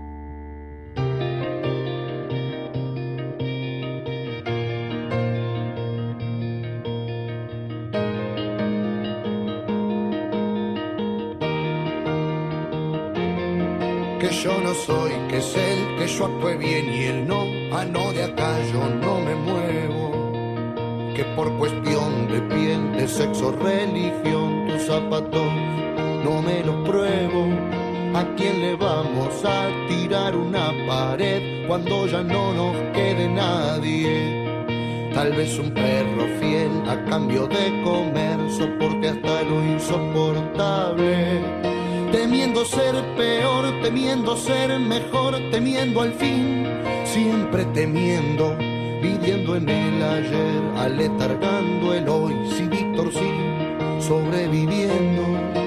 Que yo no soy, que es él, que yo actúe bien y él no, ah no, de acá yo no me muevo, que por cuestión de piel, de sexo, religión, tus zapatos no me los pruebo. ¿A quién le vamos a tirar una pared cuando ya no nos quede nadie? Tal vez un perro fiel a cambio de comer, soporte hasta lo insoportable. Temiendo ser peor, temiendo ser mejor, temiendo al fin, siempre temiendo, viviendo en el ayer, aletargando el hoy, sí, Víctor, sí, sobreviviendo.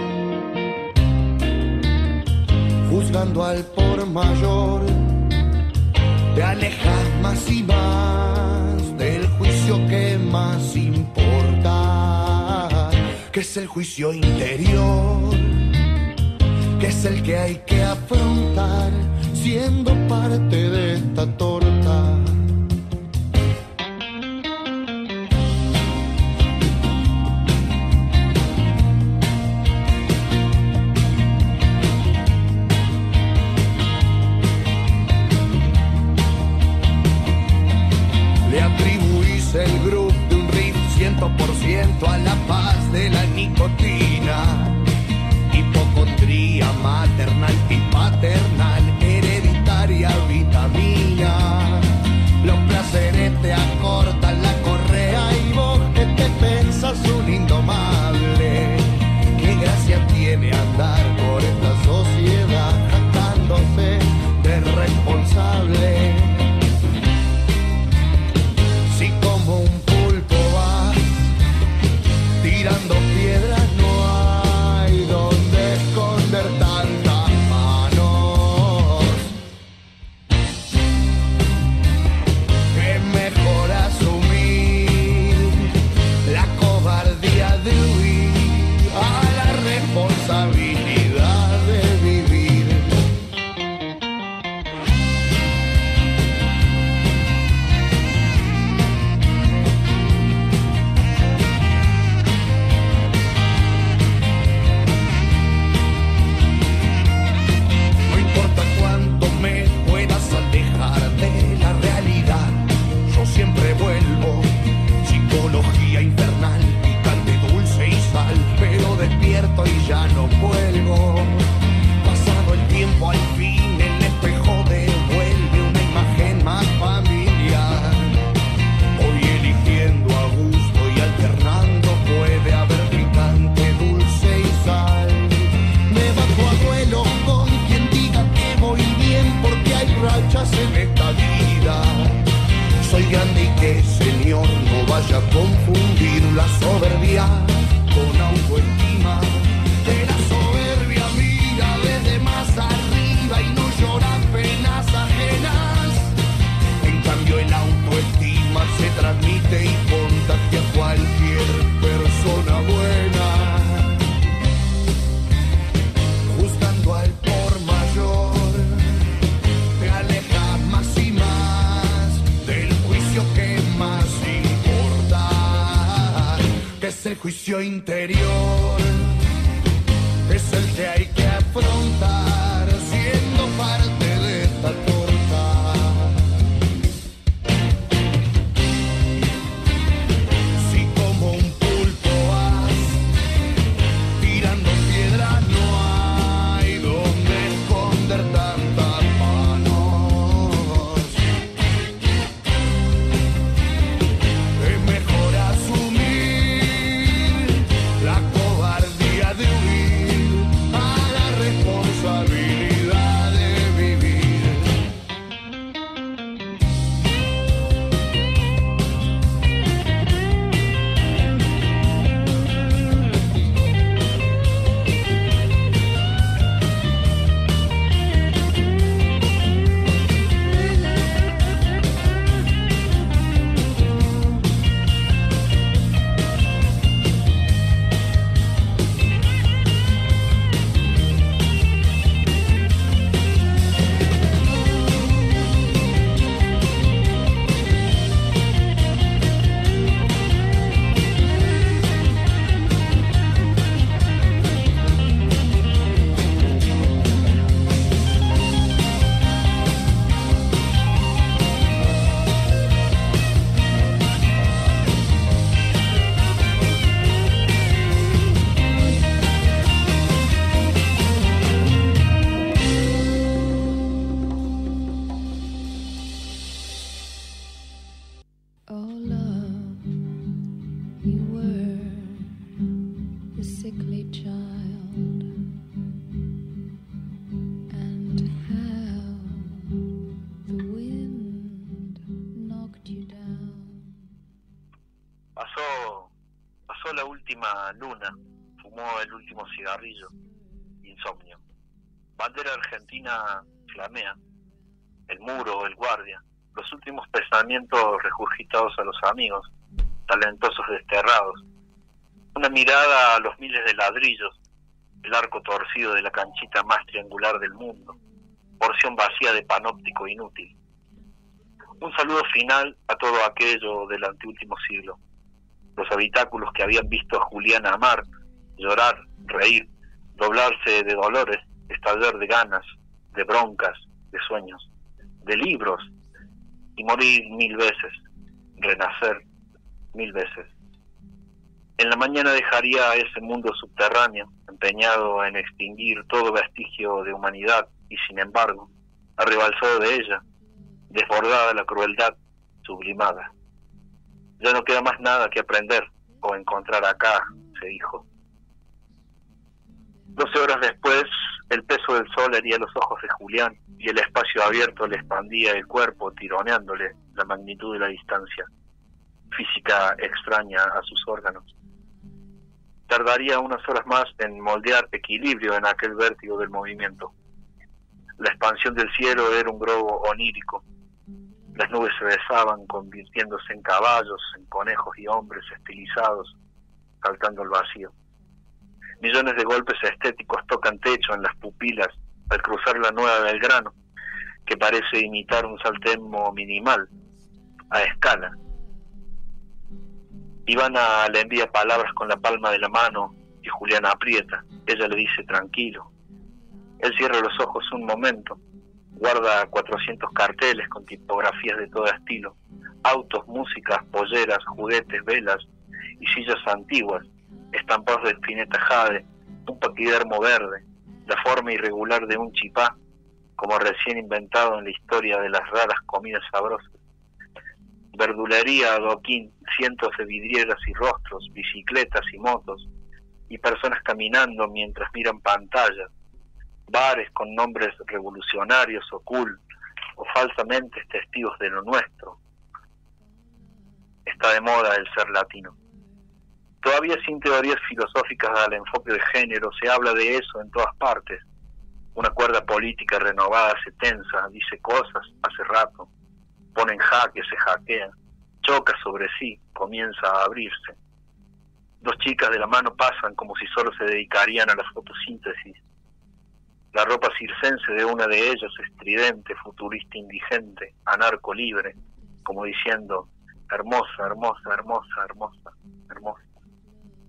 Juzgando al por mayor, te alejas más y más del juicio que más importa, que es el juicio interior, que es el que hay que afrontar siendo parte de esta torta. Le atribuís el groove de un riff ciento por ciento a la paz de la nicotina. Hipocondría maternal y paternal, hereditaria vitamina. Los placeres te acortan la correa y vos que te pensas un indomable. Qué gracia tiene andar por esta sociedad jactándose de responsable. Si como un pulpo vas tirando piedras no hay. ese juicio interior es el que hay que afrontar siendo parte de esta torta. Si como un pulpo vas tirando piedras, no hay donde esconder tantas manos. Es mejor asumir la cobardía de huir a la responsabilidad de vivir. Oh love, you were a sickly child, and how the wind knocked you down. Pasó, pasó la última luna, fumó el último cigarrillo, insomnio. Bandera argentina flamea, el muro, el guardia, los últimos pensamientos regurgitados a los amigos, talentosos desterrados. Una mirada a los miles de ladrillos, el arco torcido de la canchita más triangular del mundo, porción vacía de panóptico inútil. Un saludo final a todo aquello del anteúltimo siglo. Los habitáculos que habían visto a Juliana amar, llorar, reír, doblarse de dolores, estallar de ganas, de broncas, de sueños, de libros, y morir mil veces, renacer mil veces. En la mañana dejaría a ese mundo subterráneo, empeñado en extinguir todo vestigio de humanidad, y sin embargo, arrebalsado de ella, desbordada la crueldad, sublimada. Ya no queda más nada que aprender o encontrar acá, se dijo. Doce horas después, el peso del sol hería los ojos de Julián, y el espacio abierto le expandía el cuerpo, tironeándole la magnitud de la distancia, física extraña a sus órganos. Tardaría unas horas más en moldear equilibrio en aquel vértigo del movimiento. La expansión del cielo era un globo onírico. Las nubes se besaban, convirtiéndose en caballos, en conejos y hombres estilizados, saltando al vacío. Millones de golpes estéticos tocan techo en las pupilas al cruzar la Nueva Belgrano, que parece imitar un saltemo minimal, a escala. Ivana le envía palabras con la palma de la mano y Juliana aprieta. Ella le dice tranquilo. Él cierra los ojos un momento, guarda cuatrocientos carteles con tipografías de todo estilo, autos, músicas, polleras, juguetes, velas y sillas antiguas, estampados de espineta jade, un paquidermo verde, la forma irregular de un chipá, como recién inventado en la historia de las raras comidas sabrosas. Verdulería, adoquín, cientos de vidrieras y rostros, bicicletas y motos, y personas caminando mientras miran pantallas, bares con nombres revolucionarios o cool, o falsamente testigos de lo nuestro. Está de moda el ser latino. Todavía sin teorías filosóficas al enfoque de género, se habla de eso en todas partes. Una cuerda política renovada se tensa, dice cosas hace rato, pone en jaque, se hackea, choca sobre sí, comienza a abrirse. Dos chicas de la mano pasan como si solo se dedicarían a la fotosíntesis. La ropa circense de una de ellas, estridente, futurista indigente, anarco libre, como diciendo, hermosa, hermosa, hermosa, hermosa, hermosa.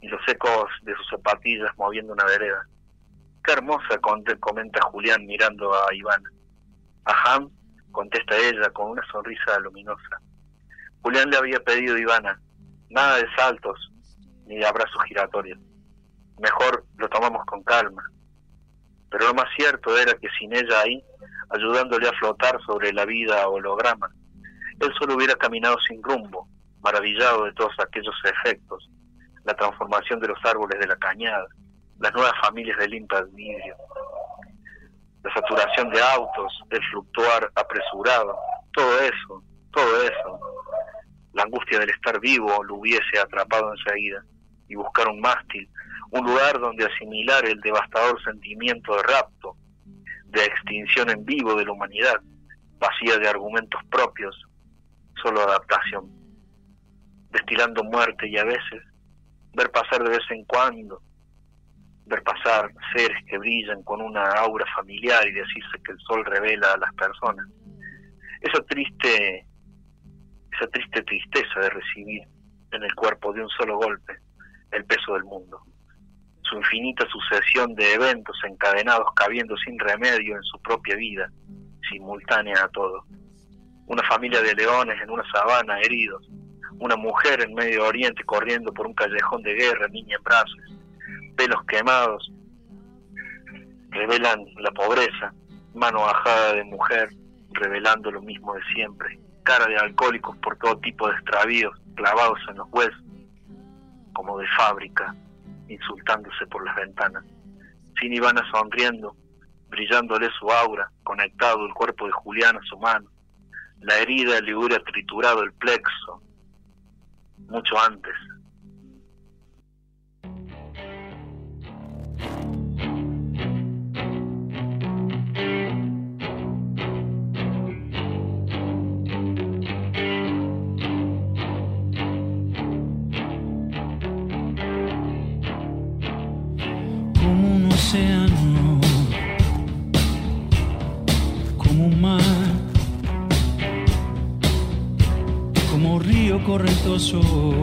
y los ecos de sus zapatillas moviendo una vereda. Qué hermosa, comenta Julián mirando a Ivana. Ajá, contesta ella con una sonrisa luminosa. Julián le había pedido a Ivana, nada de saltos ni de abrazos giratorios. Mejor lo tomamos con calma. Pero lo más cierto era que sin ella ahí, ayudándole a flotar sobre la vida holograma, él solo hubiera caminado sin rumbo, maravillado de todos aquellos efectos, la transformación de los árboles de la cañada, las nuevas familias de limpa vidrio, la saturación de autos, el fluctuar apresurado, todo eso, todo eso. La angustia del estar vivo lo hubiese atrapado enseguida, y buscar un mástil, un lugar donde asimilar el devastador sentimiento de rapto, de extinción en vivo de la humanidad, vacía de argumentos propios, solo adaptación, destilando muerte y a veces ver pasar de vez en cuando, ver pasar seres que brillan con una aura familiar y decirse que el sol revela a las personas. Esa triste, esa triste tristeza de recibir en el cuerpo de un solo golpe el peso del mundo. Su infinita sucesión de eventos encadenados cabiendo sin remedio en su propia vida, simultánea a todo. Una familia de leones en una sabana heridos, una mujer en Medio Oriente corriendo por un callejón de guerra, niña en brazos, pelos quemados, revelan la pobreza, mano ajada de mujer, revelando lo mismo de siempre, cara de alcohólicos por todo tipo de extravíos, clavados en los huesos, como de fábrica, insultándose por las ventanas, sin Ivana sonriendo, brillándole su aura, conectado el cuerpo de Julián a su mano, la herida le hubiera triturado el plexo, mucho antes. Como un océano, como un mar, como río correntoso,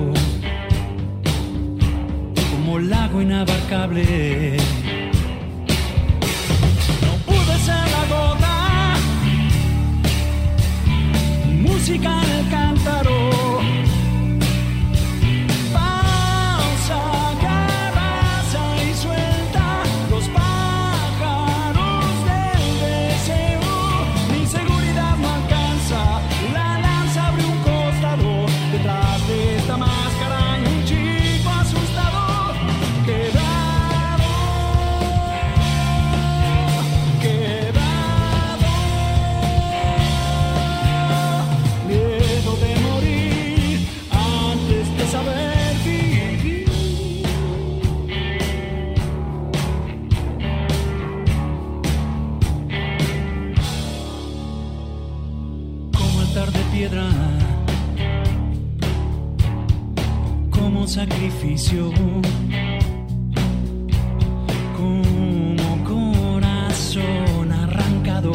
como lago inabarcable. No pude ser la gota, música en el cántaro. Como sacrificio, como corazón arrancado,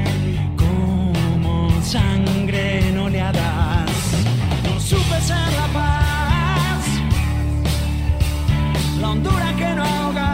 como sangre en oleadas. No supe ser la paz, la hondura que no ahoga.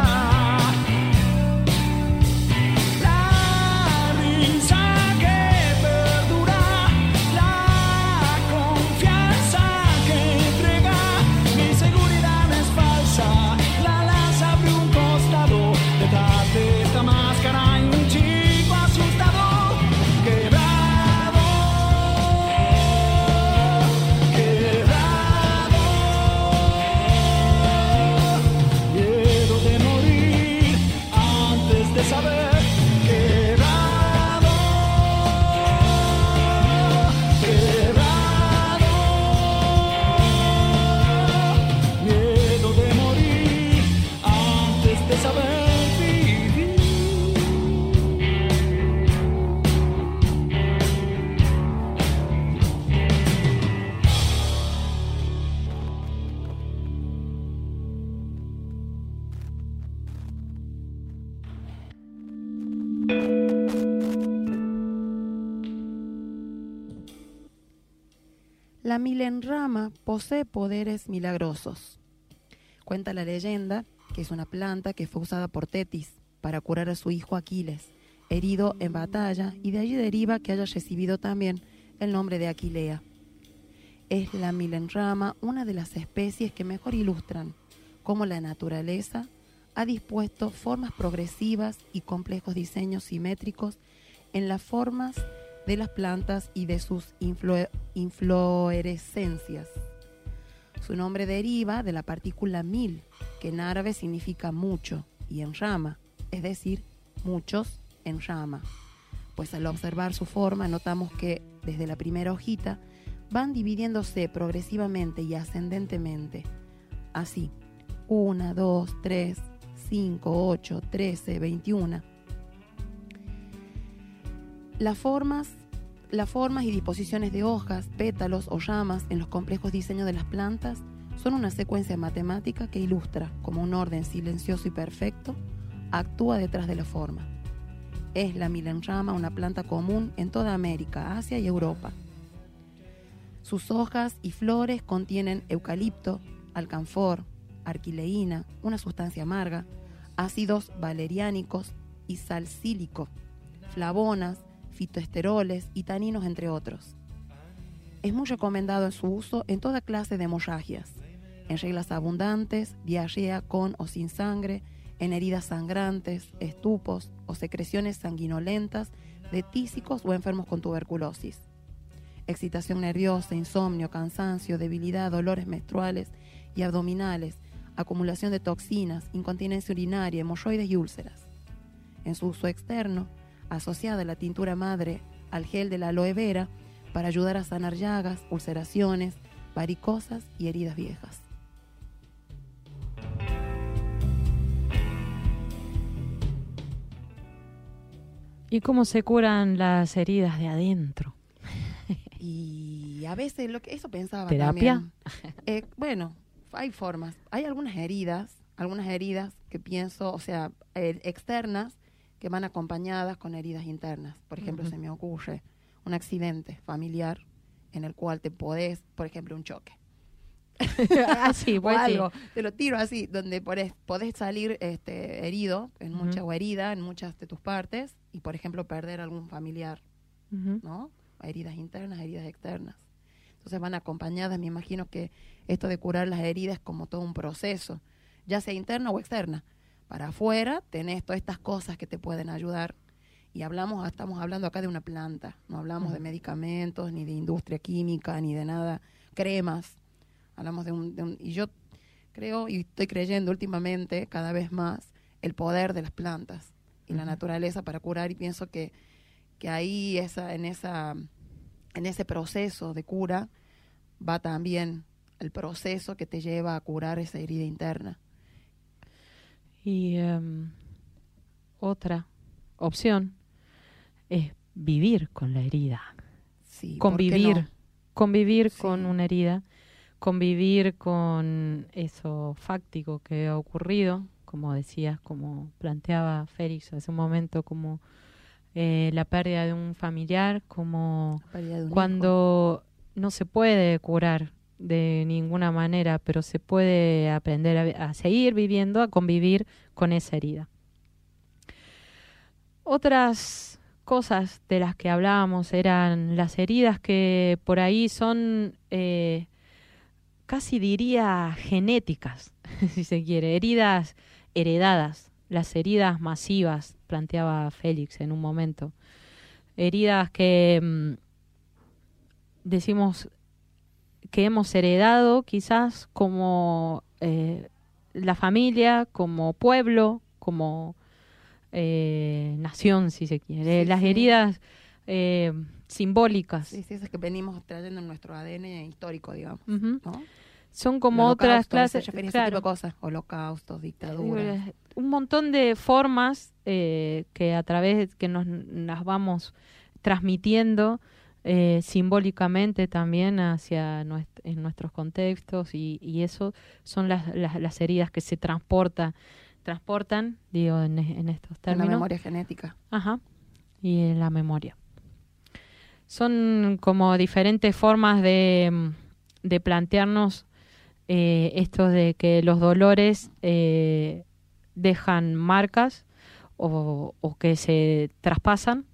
La milenrama posee poderes milagrosos. Cuenta la leyenda que es una planta que fue usada por Tetis para curar a su hijo Aquiles, herido en batalla, y de allí deriva que haya recibido también el nombre de Aquilea. Es la milenrama una de las especies que mejor ilustran cómo la naturaleza ha dispuesto formas progresivas y complejos diseños simétricos en las formas de las plantas y de sus influ- inflorescencias. Su nombre deriva de la partícula mil, que en árabe significa mucho, y en rama, es decir, muchos en rama. Pues al observar su forma notamos que desde la primera hojita van dividiéndose progresivamente y ascendentemente. Así, una, dos, tres, cinco, ocho, trece, veintiuno. Las formas, las formas y disposiciones de hojas, pétalos o ramas en los complejos diseños de las plantas son una secuencia matemática que ilustra como un orden silencioso y perfecto actúa detrás de la forma. Es la milenrama una planta común en toda América, Asia y Europa. Sus hojas y flores contienen eucalipto, alcanfor, arquileína, una sustancia amarga, ácidos valeriánicos y salsílico, flavonas, fitoesteroles y taninos, entre otros. Es muy recomendado en su uso en toda clase de hemorragias, en reglas abundantes, diarrea con o sin sangre, en heridas sangrantes, estupos o secreciones sanguinolentas de tísicos o enfermos con tuberculosis. Excitación nerviosa, insomnio, cansancio, debilidad, dolores menstruales y abdominales, acumulación de toxinas, incontinencia urinaria, hemorroides y úlceras. En su uso externo, asociada la tintura madre al gel de la aloe vera para ayudar a sanar llagas, ulceraciones, varicosas y heridas viejas. ¿Y cómo se curan las heridas de adentro? Y a veces lo que eso pensaba ¿Terapia? también. Eh, bueno, hay formas. Hay algunas heridas, algunas heridas que pienso, o sea, eh, externas, que van acompañadas con heridas internas. Por ejemplo, uh-huh. se me ocurre un accidente familiar en el cual te podés, por ejemplo, un choque. así, pues, o algo, sí. Te lo tiro así, donde podés, podés salir este, herido en uh-huh. mucha, o herida en muchas de tus partes y, por ejemplo, perder algún familiar, uh-huh. ¿no? Heridas internas, heridas externas. Entonces van acompañadas, me imagino que esto de curar las heridas es como todo un proceso, ya sea interna o externa. Para afuera tenés todas estas cosas que te pueden ayudar. Y hablamos, estamos hablando acá de una planta, no hablamos uh-huh. de medicamentos, ni de industria química, ni de nada, cremas. Hablamos de un, de un... Y yo creo, y estoy creyendo últimamente, cada vez más, el poder de las plantas y uh-huh. la naturaleza para curar. Y pienso que, que ahí, esa, en, esa, en ese proceso de cura, va también el proceso que te lleva a curar esa herida interna. Y um, otra opción es vivir con la herida. Sí, convivir, ¿por qué no? convivir Sí. con una herida, convivir con eso fáctico que ha ocurrido, como decías, como planteaba Félix hace un momento, como eh, la pérdida de un familiar, como de un cuando hijo. No se puede curar de ninguna manera, pero se puede aprender a, a seguir viviendo, a convivir con esa herida. Otras cosas de las que hablábamos eran las heridas que por ahí son, eh, casi diría, genéticas, si se quiere, heridas heredadas, las heridas masivas, planteaba Félix en un momento. Heridas que mmm, decimos que hemos heredado quizás como eh, la familia, como pueblo, como eh, nación, si se quiere. Sí, Las sí. heridas eh, simbólicas. Sí, sí, esas que venimos trayendo en nuestro A D N histórico, digamos, Uh-huh. ¿no? Son como otras clases, se refiere a ese claro. tipo de cosas, holocaustos, dictaduras. Eh, un montón de formas eh, que a través que nos las vamos transmitiendo eh, simbólicamente también hacia nuest- en nuestros contextos y, y eso son las, las, las heridas que se transporta, transportan, digo, en, en estos términos. La memoria genética. Ajá, y en la memoria. Son como diferentes formas de, de plantearnos eh, esto de que los dolores eh, dejan marcas o, o que se traspasan,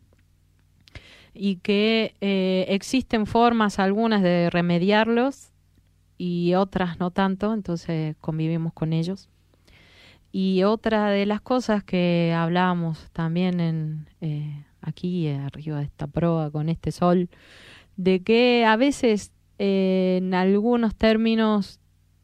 y que eh, existen formas algunas de remediarlos y otras no tanto, entonces convivimos con ellos. Y otra de las cosas que hablábamos también en eh, aquí arriba de esta proa con este sol, de que a veces eh, en algunos términos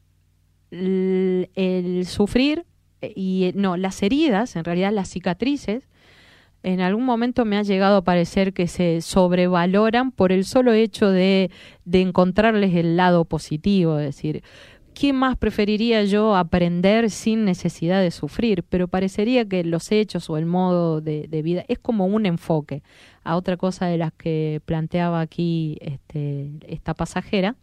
el, el sufrir y no, las heridas, en realidad las cicatrices, en algún momento me ha llegado a parecer que se sobrevaloran por el solo hecho de, de encontrarles el lado positivo, es decir, ¿qué más preferiría yo aprender sin necesidad de sufrir? Pero parecería que los hechos o el modo de, de vida es como un enfoque a otra cosa de las que planteaba aquí este, esta pasajera,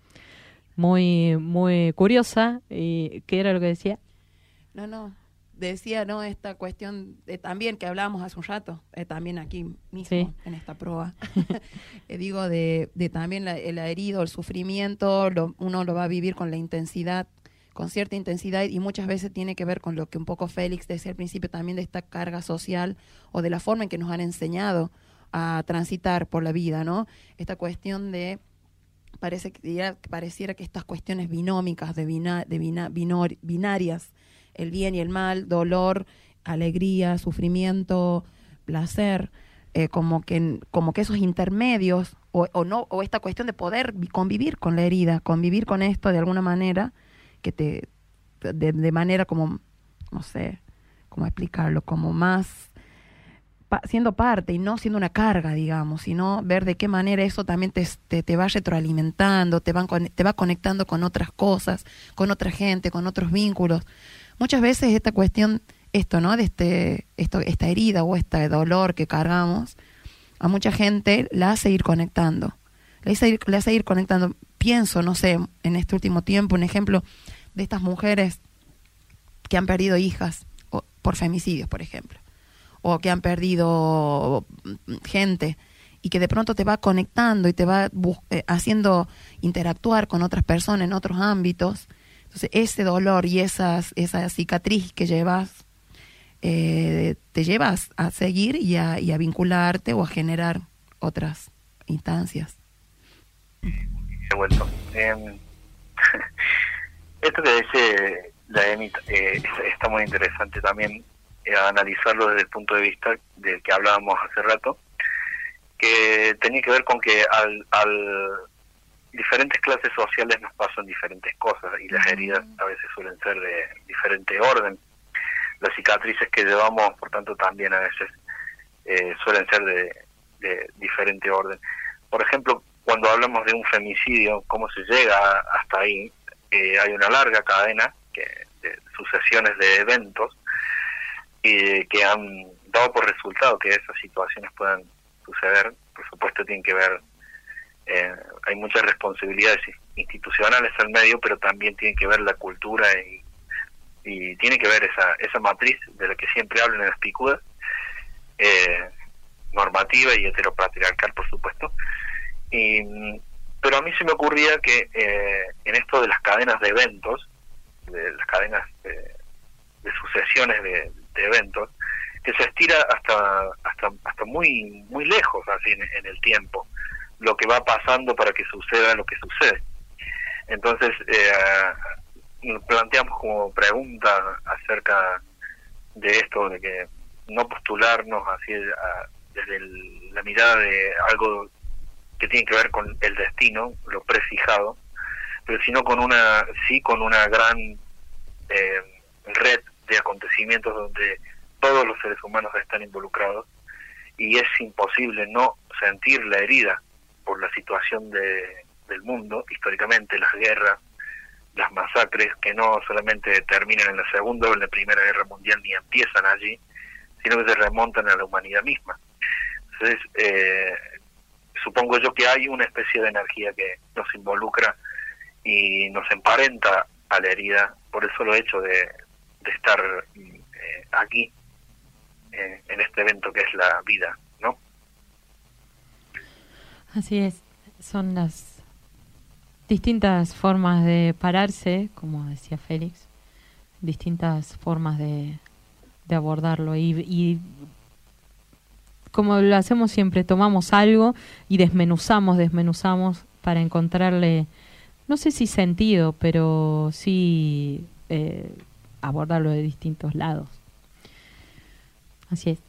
muy, muy curiosa, y ¿qué era lo que decía? No, no. Decía, ¿no? Esta cuestión de, también que hablábamos hace un rato, eh, también aquí mismo, sí, en esta prueba, eh, digo, de, de también la, el herido, el sufrimiento, lo, uno lo va a vivir con la intensidad, con cierta intensidad, y muchas veces tiene que ver con lo que un poco Félix decía al principio también, de esta carga social o de la forma en que nos han enseñado a transitar por la vida, ¿no? Esta cuestión de, parece que pareciera que estas cuestiones binómicas, de, bina, de bina, binor, binarias, el bien y el mal, dolor, alegría, sufrimiento, placer, eh, como que como que esos intermedios o, o no o esta cuestión de poder convivir con la herida, convivir con esto de alguna manera que te de, de manera como no sé cómo explicarlo, como más pa, siendo parte y no siendo una carga, digamos, sino ver de qué manera eso también te te, te va retroalimentando, te van te va conectando con otras cosas, con otra gente, con otros vínculos. Muchas veces esta cuestión, esto, ¿no? De este, esto, esta herida o este dolor que cargamos, a mucha gente la hace ir conectando. Le hace ir, le hace ir conectando. Pienso, no sé, en este último tiempo, un ejemplo de estas mujeres que han perdido hijas o, por femicidios, por ejemplo, o que han perdido gente y que de pronto te va conectando y te va eh, haciendo interactuar con otras personas en otros ámbitos. Entonces, ese dolor y esas, esa cicatriz que llevas, eh, te llevas a seguir y a, y a vincularte o a generar otras instancias. He vuelto. Eh, esto que dice la Emi eh, está, está muy interesante también, eh, analizarlo desde el punto de vista del que hablábamos hace rato, que tenía que ver con que al... al diferentes clases sociales nos pasan diferentes cosas y las heridas a veces suelen ser de diferente orden. Las cicatrices que llevamos, por tanto, también a veces eh, suelen ser de, de diferente orden. Por ejemplo, cuando hablamos de un femicidio, cómo se llega hasta ahí, eh, hay una larga cadena que, de sucesiones de eventos eh, que han dado por resultado que esas situaciones puedan suceder. Por supuesto, tienen que ver Eh, hay muchas responsabilidades institucionales al medio, pero también tiene que ver la cultura y, y tiene que ver esa esa matriz de la que siempre hablan en las picudas, eh, normativa y heteropatriarcal, por supuesto. Y, pero a mí se me ocurría que eh, en esto de las cadenas de eventos, de las cadenas de, de sucesiones de, de eventos, que se estira hasta hasta hasta muy muy lejos así en, en el tiempo, lo que va pasando para que suceda lo que sucede. Entonces, eh, planteamos como pregunta acerca de esto, de que no postularnos así a, desde el, la mirada de algo que tiene que ver con el destino, lo prefijado, pero sino con una, sí con una gran eh, red de acontecimientos donde todos los seres humanos están involucrados y es imposible no sentir la herida por la situación de, del mundo, históricamente, las guerras, las masacres, que no solamente terminan en la Segunda o en la Primera Guerra Mundial, ni empiezan allí, sino que se remontan a la humanidad misma. Entonces, eh, supongo yo que hay una especie de energía que nos involucra y nos emparenta a la herida por el solo hecho de, de estar eh, aquí, eh, en este evento que es la vida, ¿no? Así es, son las distintas formas de pararse, como decía Félix, distintas formas de, de abordarlo y, y como lo hacemos siempre, tomamos algo y desmenuzamos, desmenuzamos para encontrarle, no sé si sentido, pero sí eh, abordarlo de distintos lados. Así es.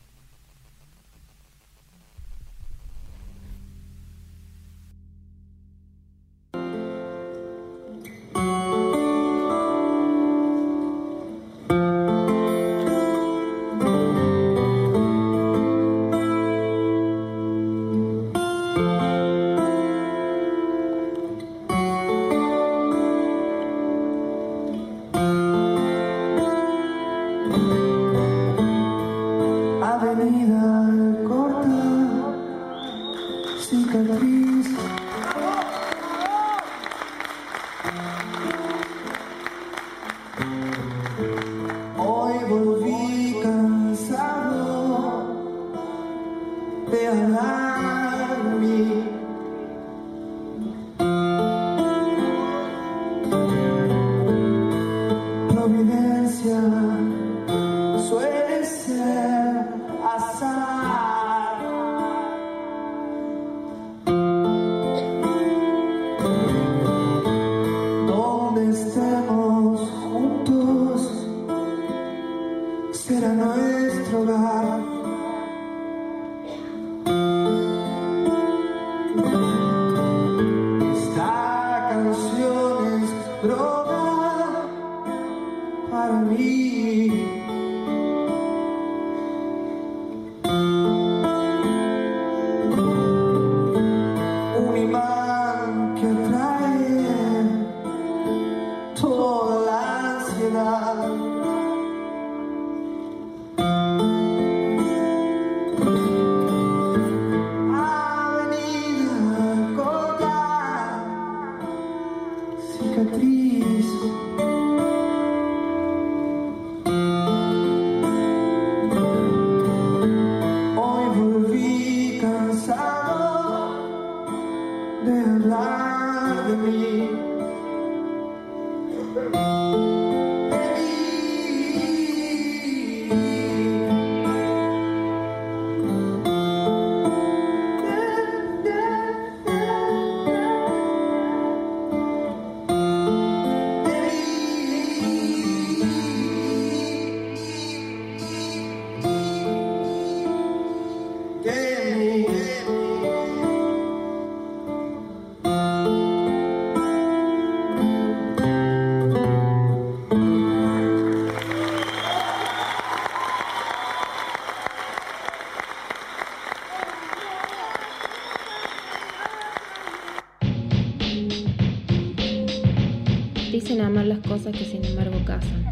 Dicen amar las cosas que sin embargo casan.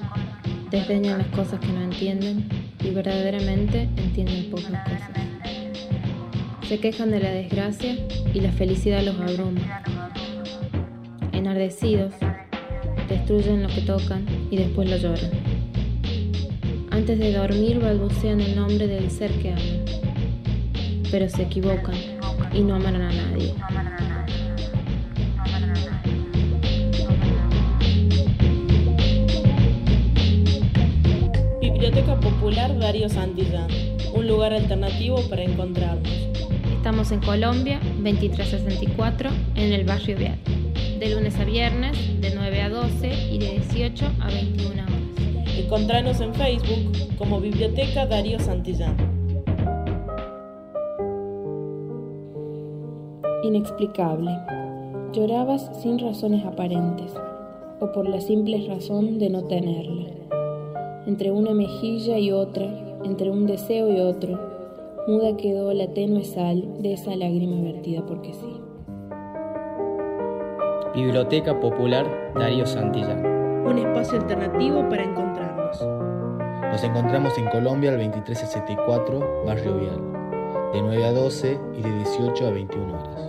Desdeñan las cosas que no entienden y verdaderamente entienden pocas cosas. Se quejan de la desgracia y la felicidad los abruma. Enardecidos, destruyen lo que tocan y después lo lloran. Antes de dormir balbucean el nombre del ser que aman, pero se equivocan y no aman a nadie. Biblioteca Popular Darío Santillán, un lugar alternativo para encontrarnos. Estamos en Colombia, veintitrés sesenta y cuatro, en el barrio Vial, de lunes a viernes, de nueve a doce y de dieciocho a veintiuna horas. Encontranos en Facebook como Biblioteca Darío Santillán. Inexplicable. Llorabas sin razones aparentes, o por la simple razón de no tenerla. Entre una mejilla y otra, entre un deseo y otro, muda quedó la tenue sal de esa lágrima vertida porque sí. Biblioteca Popular Darío Santillán. Un espacio alternativo para encontrarnos. Nos encontramos en Colombia al veintitrés sesenta y cuatro, Barrio Vial, de nueve a doce y de dieciocho a veintiuna horas.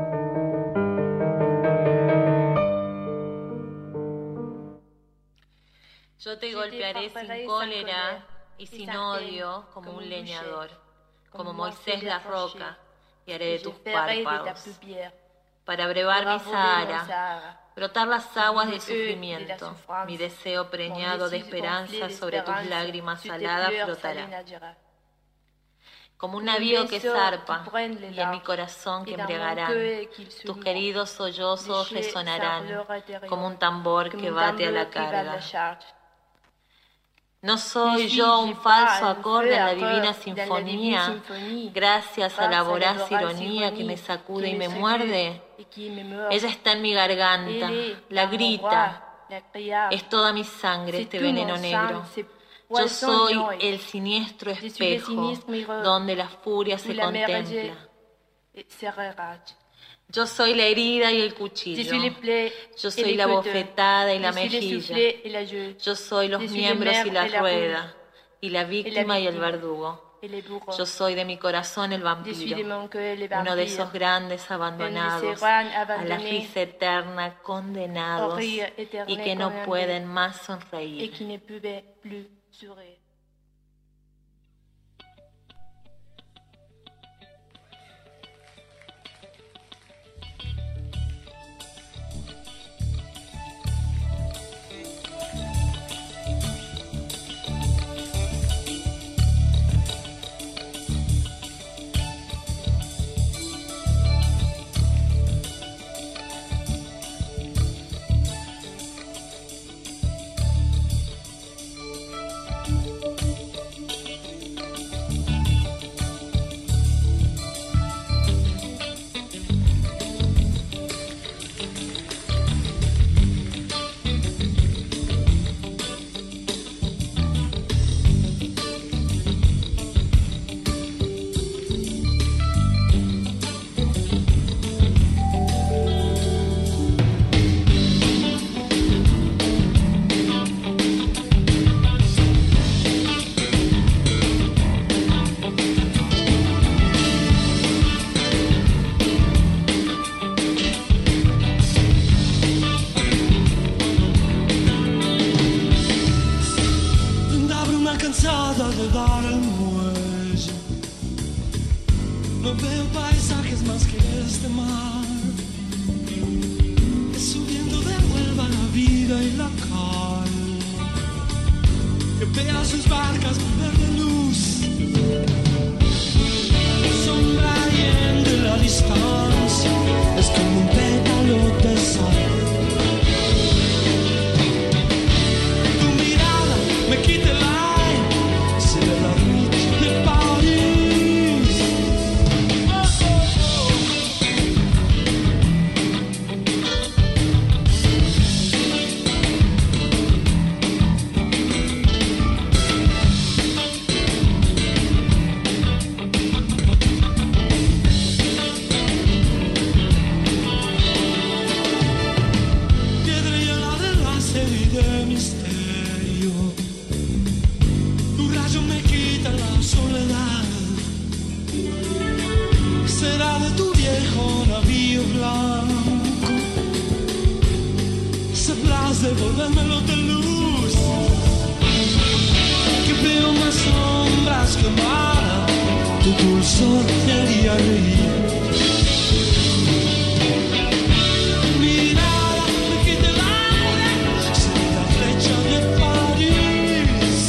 Yo te golpearé sin cólera y sin odio como un leñador, como Moisés la roca, y haré de tus párpados para brevar mi Sahara, brotar las aguas del Eux de la sufrimiento. souffrance. Mi deseo preñado Mon de désir gonflé esperanza sobre tus d'espérance, lágrimas sur tes saladas pleurs flotará. salées nagira. Como un Como un navío que vaisseau zarpa qui prenne les y en mi larges, corazón que et dans mon embriagarán. cœur qu'il se Tus noie. queridos sollozos Lécher resonarán sa pleure intérieure, como un tambor comme que un bate a tambour la qui bat carga. la charge. No soy Ne yo un suis-je falso pas un acorde en la feu divina accord dans la sinfonía, divine symphonie, gracias a grâce la à la voraz voraz ironía que ironie me sacude qui y me secoue muerde. et qui me meurt. Ella está en mi garganta, Elle est la dans mon grita. bras, la criarde. Es toda mi sangre C'est este tout mon veneno sang, negro. c'est Yo poison soy ignoré. el siniestro Je suis le espejo sinistre miroir donde la furia où se la mer contempla. et se rage. Yo soy la herida y el Je cuchillo. suis les plaies Yo et soy les la couteaux. bofetada y la Je suis les mejilla. soufflets et la joue. Yo soy los Je suis les miembros y mers la et la rueda, rouge. y la víctima y el víctima. verdugo. Et les bourreaux. Yo soy de mi corazón el Je suis de vampiro, mon cœur les uno de vampires. esos grandes Un de abandonados ces rois a la abandonnés risa eterna, condenados au rire éternel y que no condamnés pueden más et sonreír. qui ne pouvaient plus sourire. Da bruma cansada de dar el muelle, no veo paisajes más que este mar, que subiendo devuelva la vida y la calma, que vea sus barcas volver de luz, sonriendo en la distancia, es como un pétalo de sal. Me quitte el aire, c'est la nuit de Paris. Oh, oh, oh. Piedra llena de láser y de misterio. Tu rayo me quita la soledad. Será de tu viejo navío blanco. Sabrás devolvérmelo de luz. Que veo más sombras que mar. Tu dulzor me haría reír. Mirada me quita el aire. Seré la flecha de París.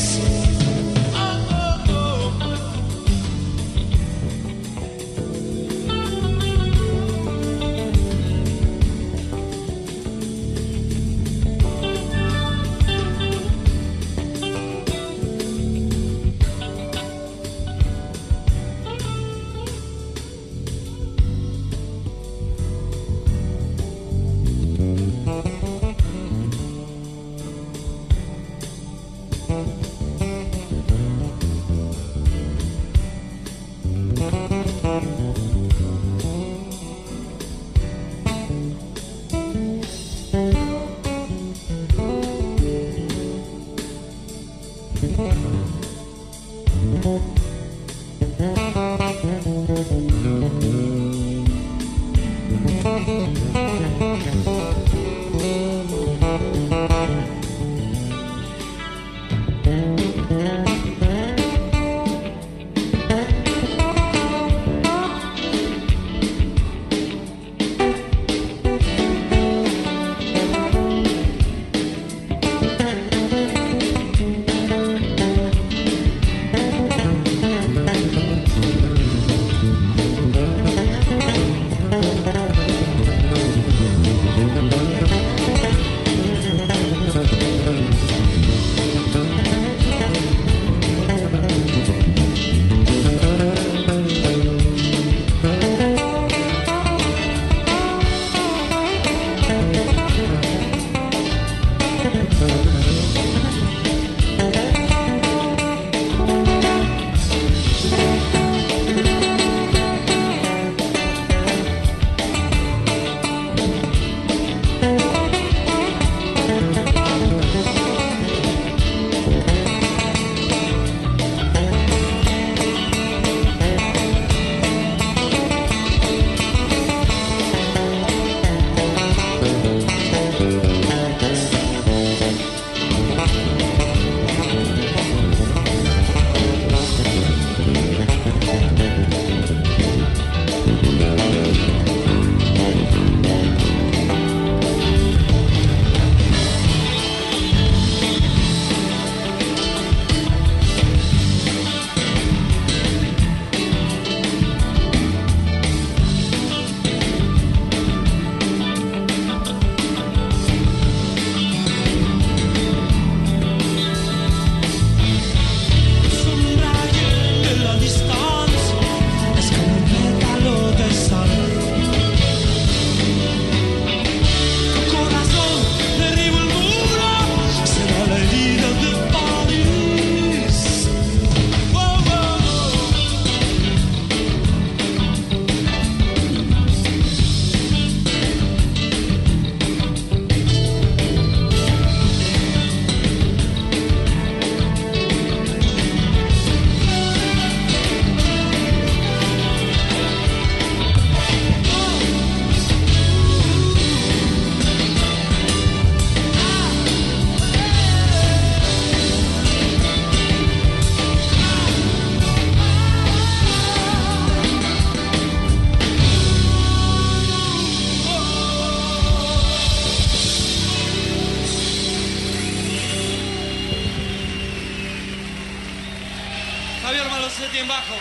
Javier Malosetti en bajo.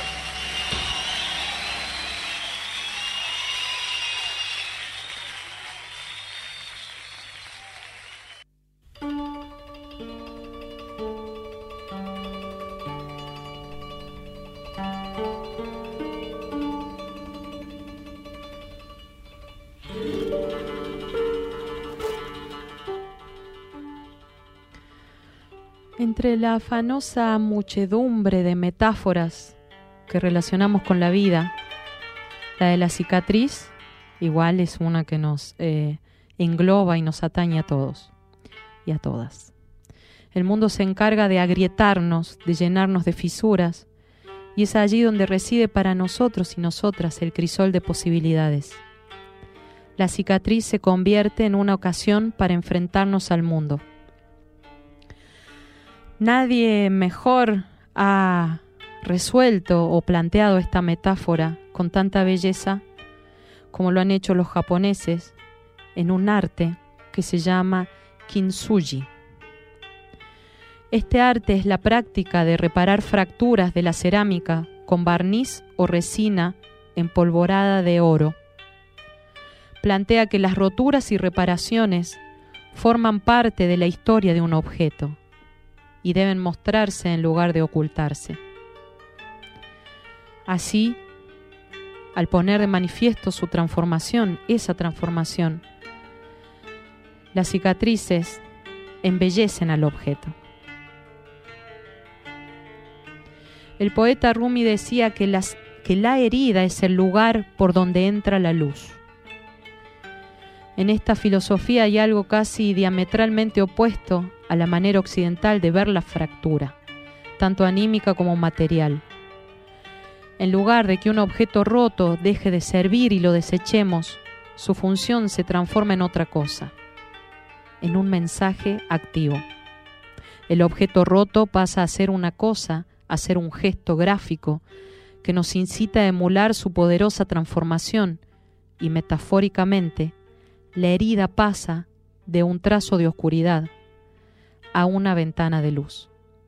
Entre la afanosa muchedumbre de metáforas que relacionamos con la vida, la de la cicatriz igual es una que nos eh, engloba y nos atañe a todos y a todas. El mundo se encarga de agrietarnos, de llenarnos de fisuras, y es allí donde reside para nosotros y nosotras el crisol de posibilidades. La cicatriz se convierte en una ocasión para enfrentarnos al mundo. Nadie mejor ha resuelto o planteado esta metáfora con tanta belleza como lo han hecho los japoneses en un arte que se llama kintsugi. Este arte es la práctica de reparar fracturas de la cerámica con barniz o resina empolvorada de oro. Plantea que las roturas y reparaciones forman parte de la historia de un objeto y deben mostrarse en lugar de ocultarse. Así, al poner de manifiesto su transformación, esa transformación, las cicatrices embellecen al objeto. El poeta Rumi decía que, las, que la herida es el lugar por donde entra la luz. En esta filosofía hay algo casi diametralmente opuesto a la manera occidental de ver la fractura, tanto anímica como material. En lugar de que un objeto roto deje de servir y lo desechemos, su función se transforma en otra cosa, en un mensaje activo. El objeto roto pasa a ser una cosa, a ser un gesto gráfico que nos incita a emular su poderosa transformación y, metafóricamente, la herida pasa de un trazo de oscuridad a una ventana de luz.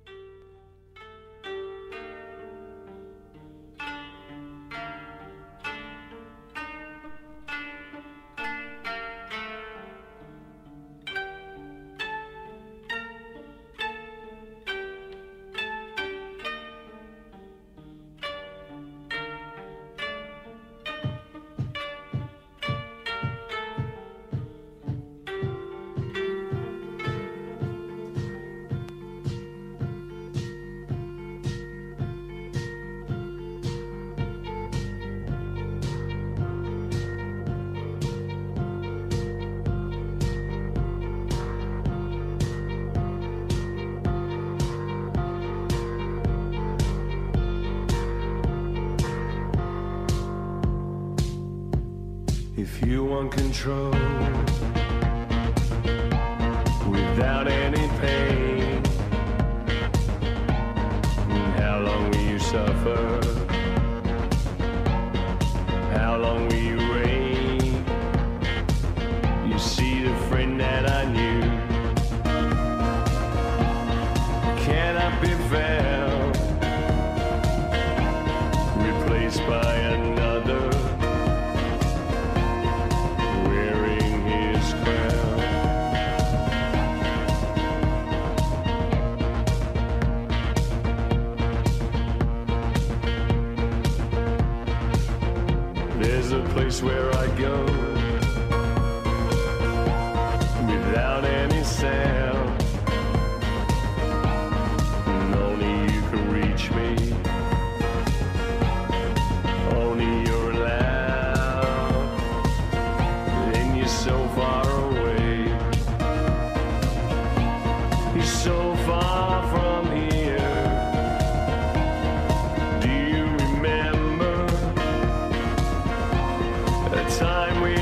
If you want control without any pain, how long will you suffer? How long will you reign? You see the friend that I knew cannot be found, replaced by another. There's a place where I go without any sound, and only you can reach me, only you're allowed, and you're so far away, you're so far from here. Do you remember a time we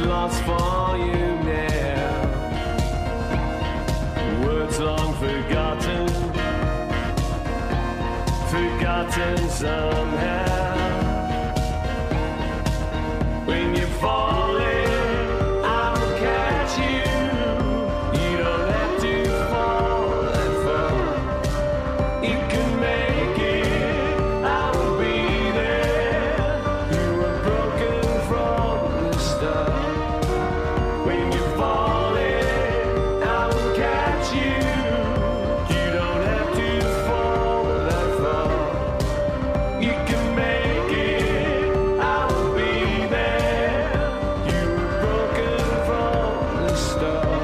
lost for you now. Words long forgotten, forgotten somehow. When you fall in, I will catch you. You don't have to fall that far. You can make it, I will be there. You were broken from the start. When you fall in, I will catch you. You don't have to fall that far. You can make it, I will be there. You were broken from the start.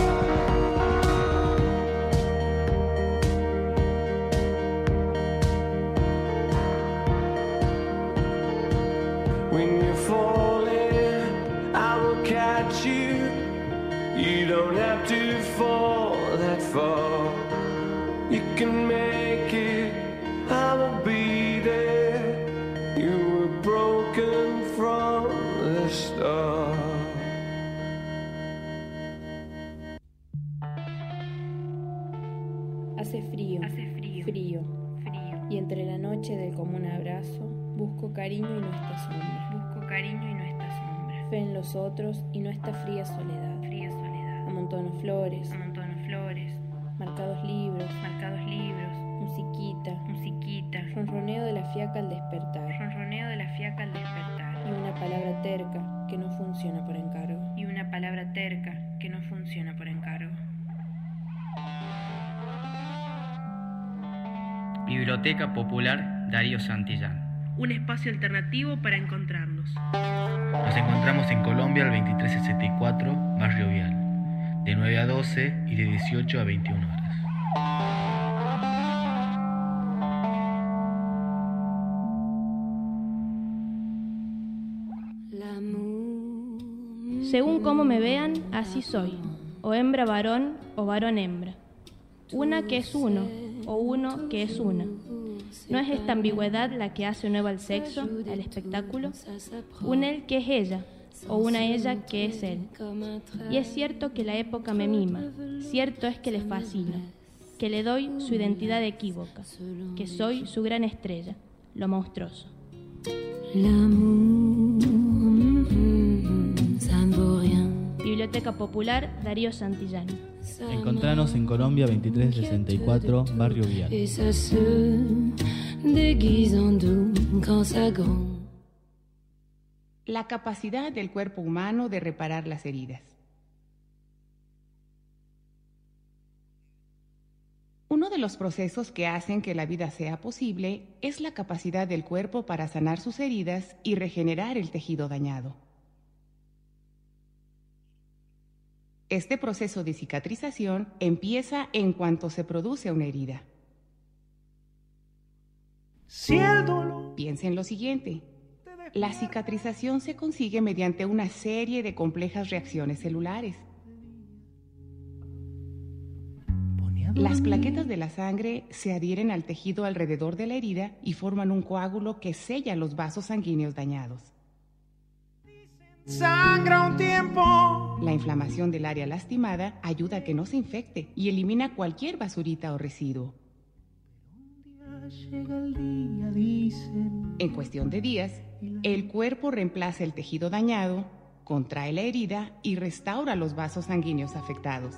When you fall in, I will catch you. You don't have to fall that far. You can make it, I will be there. You were broken from the start. Hace frío, hace frío, frío, frío. Y entre la noche del común abrazo, busco cariño y no está sombra. Busco cariño y no está sombra. Fe en los otros y no está fría soledad. Fría soledad. Amontono flores, amontono flores. Marcados libros, marcados libros. Musiquita, musiquita. Ronroneo de la fiaca al despertar. Ronroneo de la fiaca al despertar. Y una palabra terca que no funciona por encargo. Y una palabra terca que no funciona por encargo. Biblioteca Popular Darío Santillán. Un espacio alternativo para encontrarnos. Nos encontramos en Colombia al veintitrés sesenta y cuatro, Barrio Vial, de nueve a doce y de dieciocho a veintiuna horas. Según cómo me vean, así soy, o hembra varón o varón hembra. Una que es uno, o uno que es una. ¿No es esta ambigüedad la que hace nuevo al sexo, al espectáculo? Un él que es ella, o una ella que es él. Y es cierto que la época me mima, cierto es que le fascina, que le doy su identidad equívoca, que soy su gran estrella, lo monstruoso. Biblioteca Popular Darío Santillán. Encontranos en Colombia veintitrés sesenta y cuatro, Barrio Vial. La capacidad del cuerpo humano de reparar las heridas. Uno de los procesos que hacen que la vida sea posible es la capacidad del cuerpo para sanar sus heridas y regenerar el tejido dañado. Este proceso de cicatrización empieza en cuanto se produce una herida. Si el dolor... Piensa en lo siguiente. La cicatrización se consigue mediante una serie de complejas reacciones celulares. Las plaquetas de la sangre se adhieren al tejido alrededor de la herida y forman un coágulo que sella los vasos sanguíneos dañados. Sangra un tiempo. La inflamación del área lastimada ayuda a que no se infecte y elimina cualquier basurita o residuo. Llega el día, dicen. En cuestión de días, el cuerpo reemplaza el tejido dañado, contrae la herida y restaura los vasos sanguíneos afectados.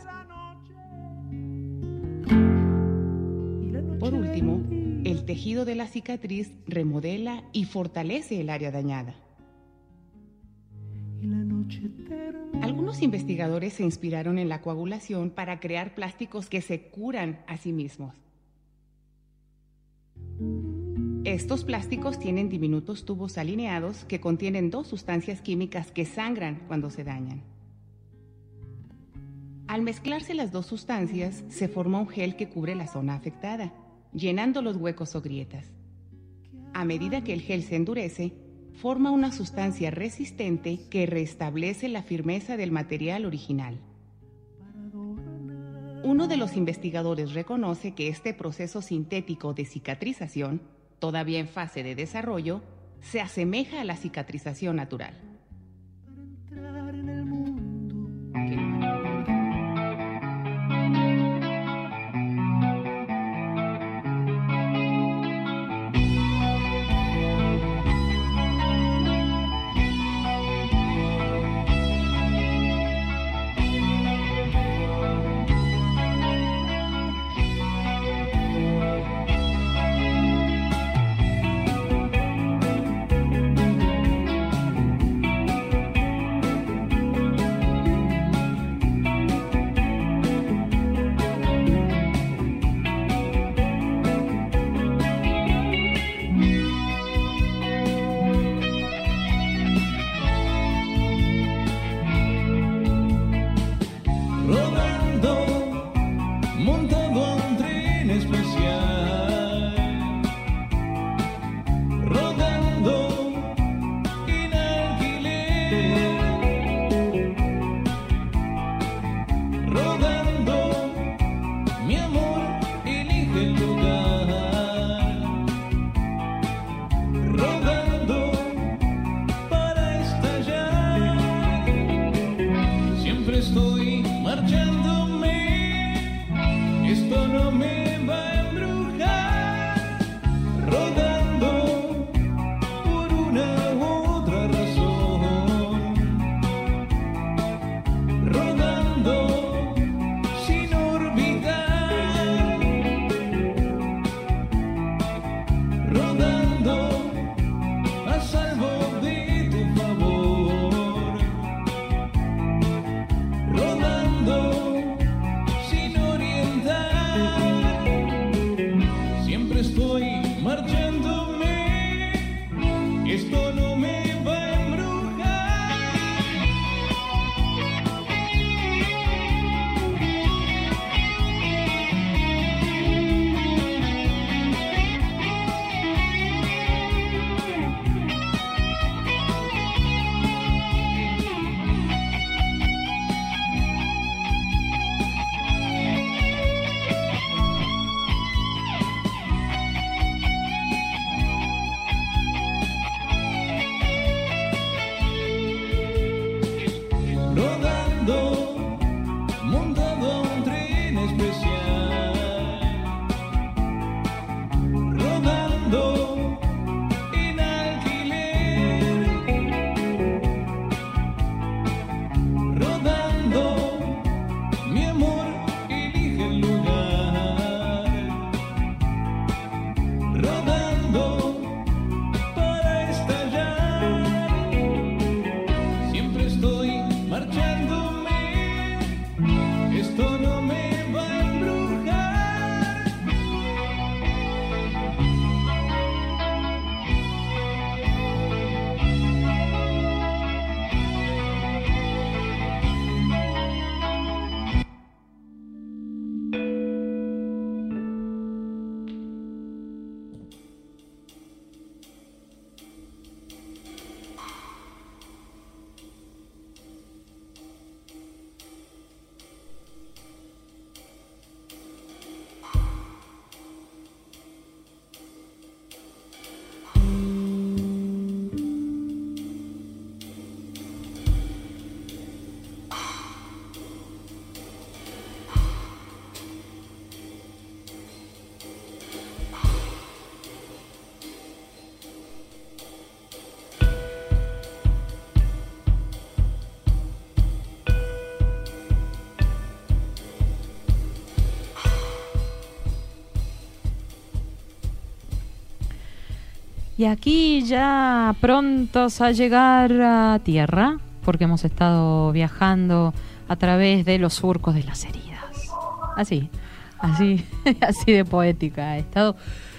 Por último, el tejido de la cicatriz remodela y fortalece el área dañada. Algunos investigadores se inspiraron en la coagulación para crear plásticos que se curan a sí mismos. Estos plásticos tienen diminutos tubos alineados que contienen dos sustancias químicas que sangran cuando se dañan. Al mezclarse las dos sustancias, se forma un gel que cubre la zona afectada, llenando los huecos o grietas. A medida que el gel se endurece, forma una sustancia resistente que restablece la firmeza del material original. Uno de los investigadores reconoce que este proceso sintético de cicatrización, todavía en fase de desarrollo, se asemeja a la cicatrización natural. Entrar en el estoy marchándome, esto no me va a embrujar, rodando por una u otra razón, rodando sin orbitar, rodando a salvo de tu favor, rodando sin orientar, siempre estoy marchándome, esto no me va a rodando, montado a un tren especial, rodando en alquiler, rodando, mi amor elige el lugar, rodando para estallar, siempre estoy marchándome, esto no me va a embrujar. Y aquí ya prontos a llegar a tierra, porque hemos estado viajando a través de los surcos de las heridas. Así, así, así de poética ha estado.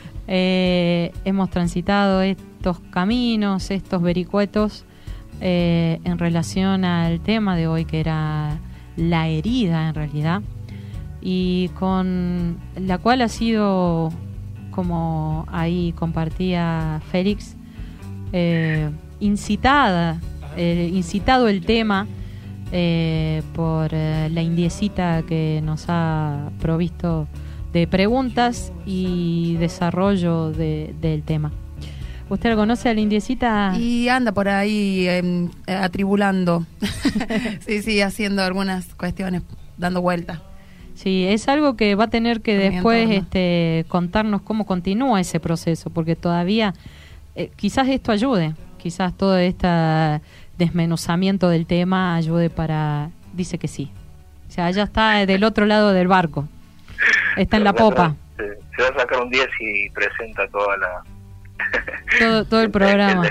Eh, hemos transitado estos caminos, estos vericuetos, eh, en relación al tema de hoy, que era la herida en realidad, y con la cual ha sido, como ahí compartía Félix, eh, incitada, eh, incitado el tema eh, por eh, la indiecita que nos ha provisto de preguntas y desarrollo de, del tema. ¿Usted lo conoce a la indiecita? Y anda por ahí eh, atribulando, sí, sí, haciendo algunas cuestiones, dando vueltas. Sí, es algo que va a tener que En mi después entorno. este, contarnos cómo continúa ese proceso, porque todavía eh, quizás esto ayude, quizás todo este desmenuzamiento del tema ayude para... Dice que sí. O sea, ya está del otro lado del barco, está en la popa, Se, se va a sacar un diez y presenta toda la... todo, todo el programa.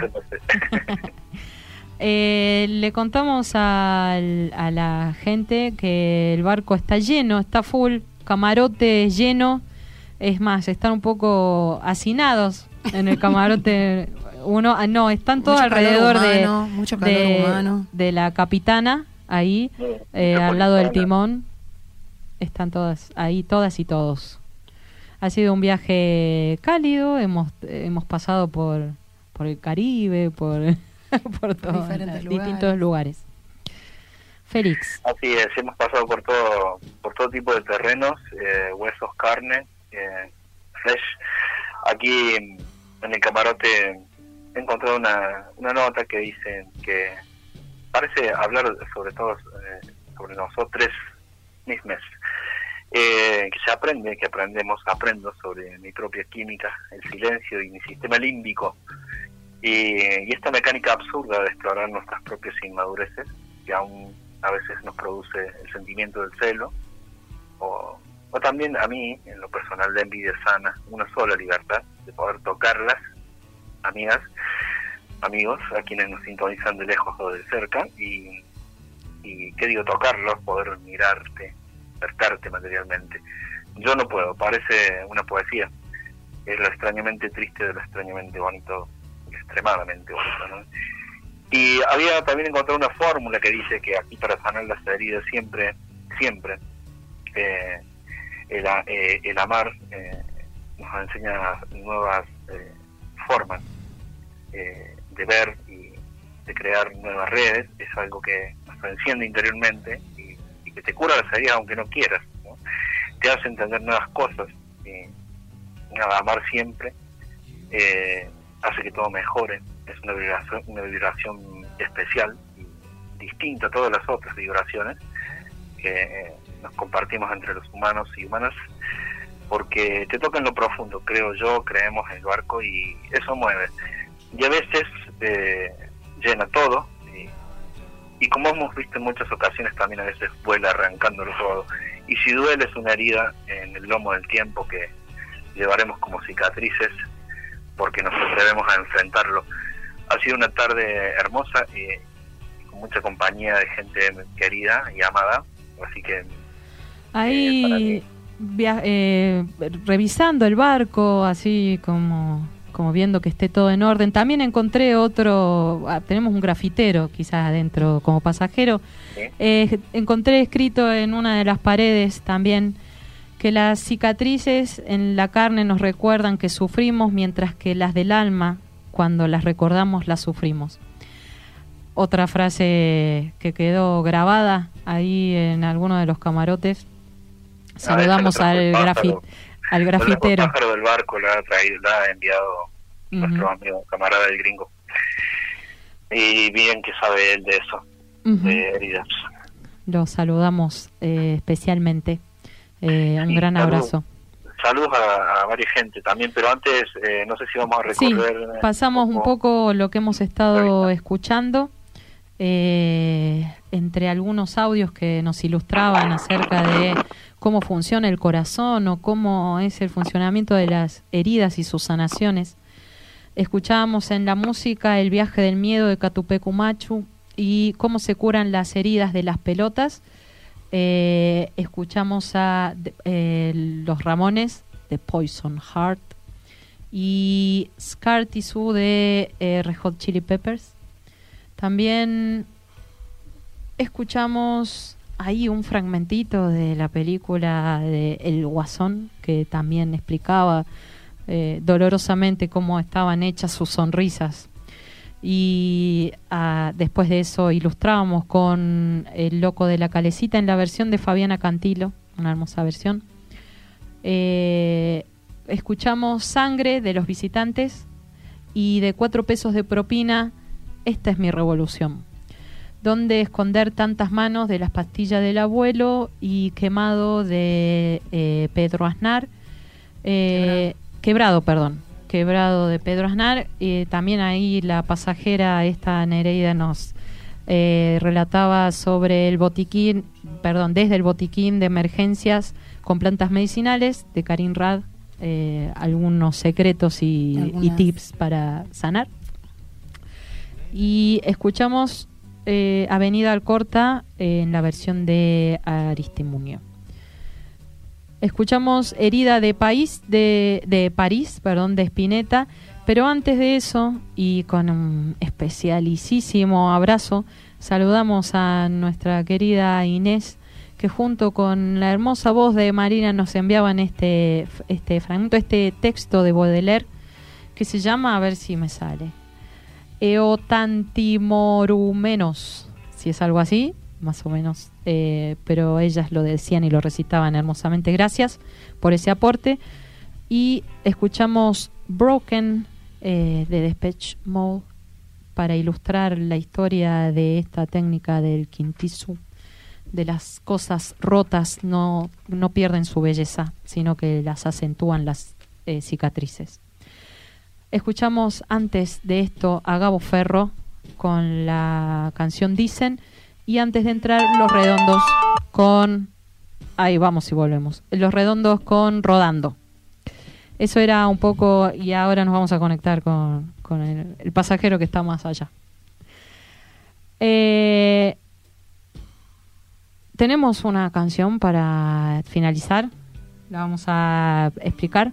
Eh, le contamos al, a la gente que el barco está lleno, está full, camarote lleno. Es más, están un poco hacinados en el camarote. Uno, ah, no, están todos Mucho alrededor calor de, humano, mucho calor de, humano. de la capitana, ahí, eh, al lado del timón. Están todas ahí, todas y todos. Ha sido un viaje cálido, hemos hemos pasado por, por el Caribe, por... por todos diferentes los distintos lugares. Félix. Así es, hemos pasado por todo por todo tipo de terrenos, eh, huesos, carne, eh, fresh. Aquí en, en el camarote he encontrado una, una nota que dice que parece hablar sobre todo eh, sobre nosotros mismos. Eh, que se aprende, que aprendemos, aprendo sobre mi propia química, el silencio y mi sistema límbico, y, y esta mecánica absurda de explorar nuestras propias inmadureces, que aún a veces nos produce el sentimiento del celo, o, o también a mí, en lo personal, la envidia sana, una sola libertad de poder tocarlas, amigas, amigos, a quienes nos sintonizan de lejos o de cerca, y, y ¿qué digo? Tocarlos, poder mirarte, despertarte materialmente. Yo no puedo, parece una poesía. Es lo extrañamente triste de lo extrañamente bonito, extremadamente bonito, ¿no? Y había también encontrado una fórmula que dice que aquí para sanar las heridas siempre, siempre, eh, el, eh, el amar eh, nos enseña nuevas eh, formas eh, de ver y de crear nuevas redes. Es algo que nos enciende interiormente y que te cura las heridas aunque no quieras, ¿no? Te hace entender nuevas cosas, y nada, amar siempre eh, hace que todo mejore. Es una vibración, una vibración especial y distinta a todas las otras vibraciones que eh, nos compartimos entre los humanos y humanas, porque te toca en lo profundo, creo yo, creemos en el barco, y eso mueve, y a veces eh, llena todo. Y como hemos visto en muchas ocasiones, también a veces vuela arrancándolo todo. Y si duele, es una herida en el lomo del tiempo que llevaremos como cicatrices, porque nos atrevemos a enfrentarlo. Ha sido una tarde hermosa y con mucha compañía de gente querida y amada. Así que... Ahí, eh, via- eh, revisando el barco, así como... como viendo que esté todo en orden. También encontré otro, ah, tenemos un grafitero quizás adentro como pasajero. ¿Sí? Eh, encontré escrito en una de las paredes también que las cicatrices en la carne nos recuerdan que sufrimos, mientras que las del alma, cuando las recordamos, las sufrimos. Otra frase que quedó grabada ahí en alguno de los camarotes. Saludamos al grafitero. Al grafitero. El pájaro del barco la ha traído, la ha enviado uh-huh. nuestro amigo, camarada del gringo. Y bien que sabe él de eso, uh-huh. de heridas. Lo saludamos eh, especialmente. Eh, un sí, gran salud, abrazo. Saludos a, a varias gente también, pero antes eh, no sé si vamos a recorrer... Sí, pasamos un poco, un poco lo que hemos estado escuchando, eh, entre algunos audios que nos ilustraban acerca de cómo funciona el corazón o cómo es el funcionamiento de las heridas y sus sanaciones. Escuchábamos en la música El viaje del miedo de Catupecu Machu y cómo se curan las heridas de las pelotas. Eh, escuchamos a eh, Los Ramones de Poison Heart y Scar Tissue de eh, Red Hot Chili Peppers. También escuchamos ahí un fragmentito de la película de El Guasón, que también explicaba eh, dolorosamente cómo estaban hechas sus sonrisas. Y ah, después de eso ilustrábamos con El Loco de la Calecita en la versión de Fabiana Cantilo, una hermosa versión. Eh, escuchamos Sangre de Los Visitantes y de Cuatro Pesos de Propina, Esta es mi revolución. Dónde esconder tantas manos de Las pastillas del abuelo y Quemado de eh, Pedro Aznar. Eh, quebrado. quebrado, perdón. Quebrado de Pedro Aznar. Eh, también ahí la pasajera, esta Nereida, nos eh, relataba sobre el botiquín, perdón, desde el botiquín de emergencias con plantas medicinales de Karin Rad, eh, algunos secretos y, y tips para sanar. Y escuchamos eh, Avenida Alcorta eh, en la versión de Aristimuño. Escuchamos Herida de País de, de París, perdón, de Spinetta, pero antes de eso, y con un especialísimo abrazo, saludamos a nuestra querida Inés, que junto con la hermosa voz de Marina nos enviaban este, este fragmento, este texto de Baudelaire, que se llama, a ver si me sale, Eotantimorumenos, si es algo así, más o menos, eh, pero ellas lo decían y lo recitaban hermosamente. Gracias por ese aporte. Y escuchamos Broken eh, de Depeche Mode para ilustrar la historia de esta técnica del Kintisu, de las cosas rotas no, no pierden su belleza, sino que las acentúan las eh, cicatrices. Escuchamos antes de esto a Gabo Ferro con la canción Dicen, y antes de entrar Los Redondos con... Ahí vamos y volvemos. Los Redondos con Rodando. Eso era un poco, y ahora nos vamos a conectar con, con el, el pasajero que está más allá. Eh, tenemos una canción para finalizar. La vamos a explicar.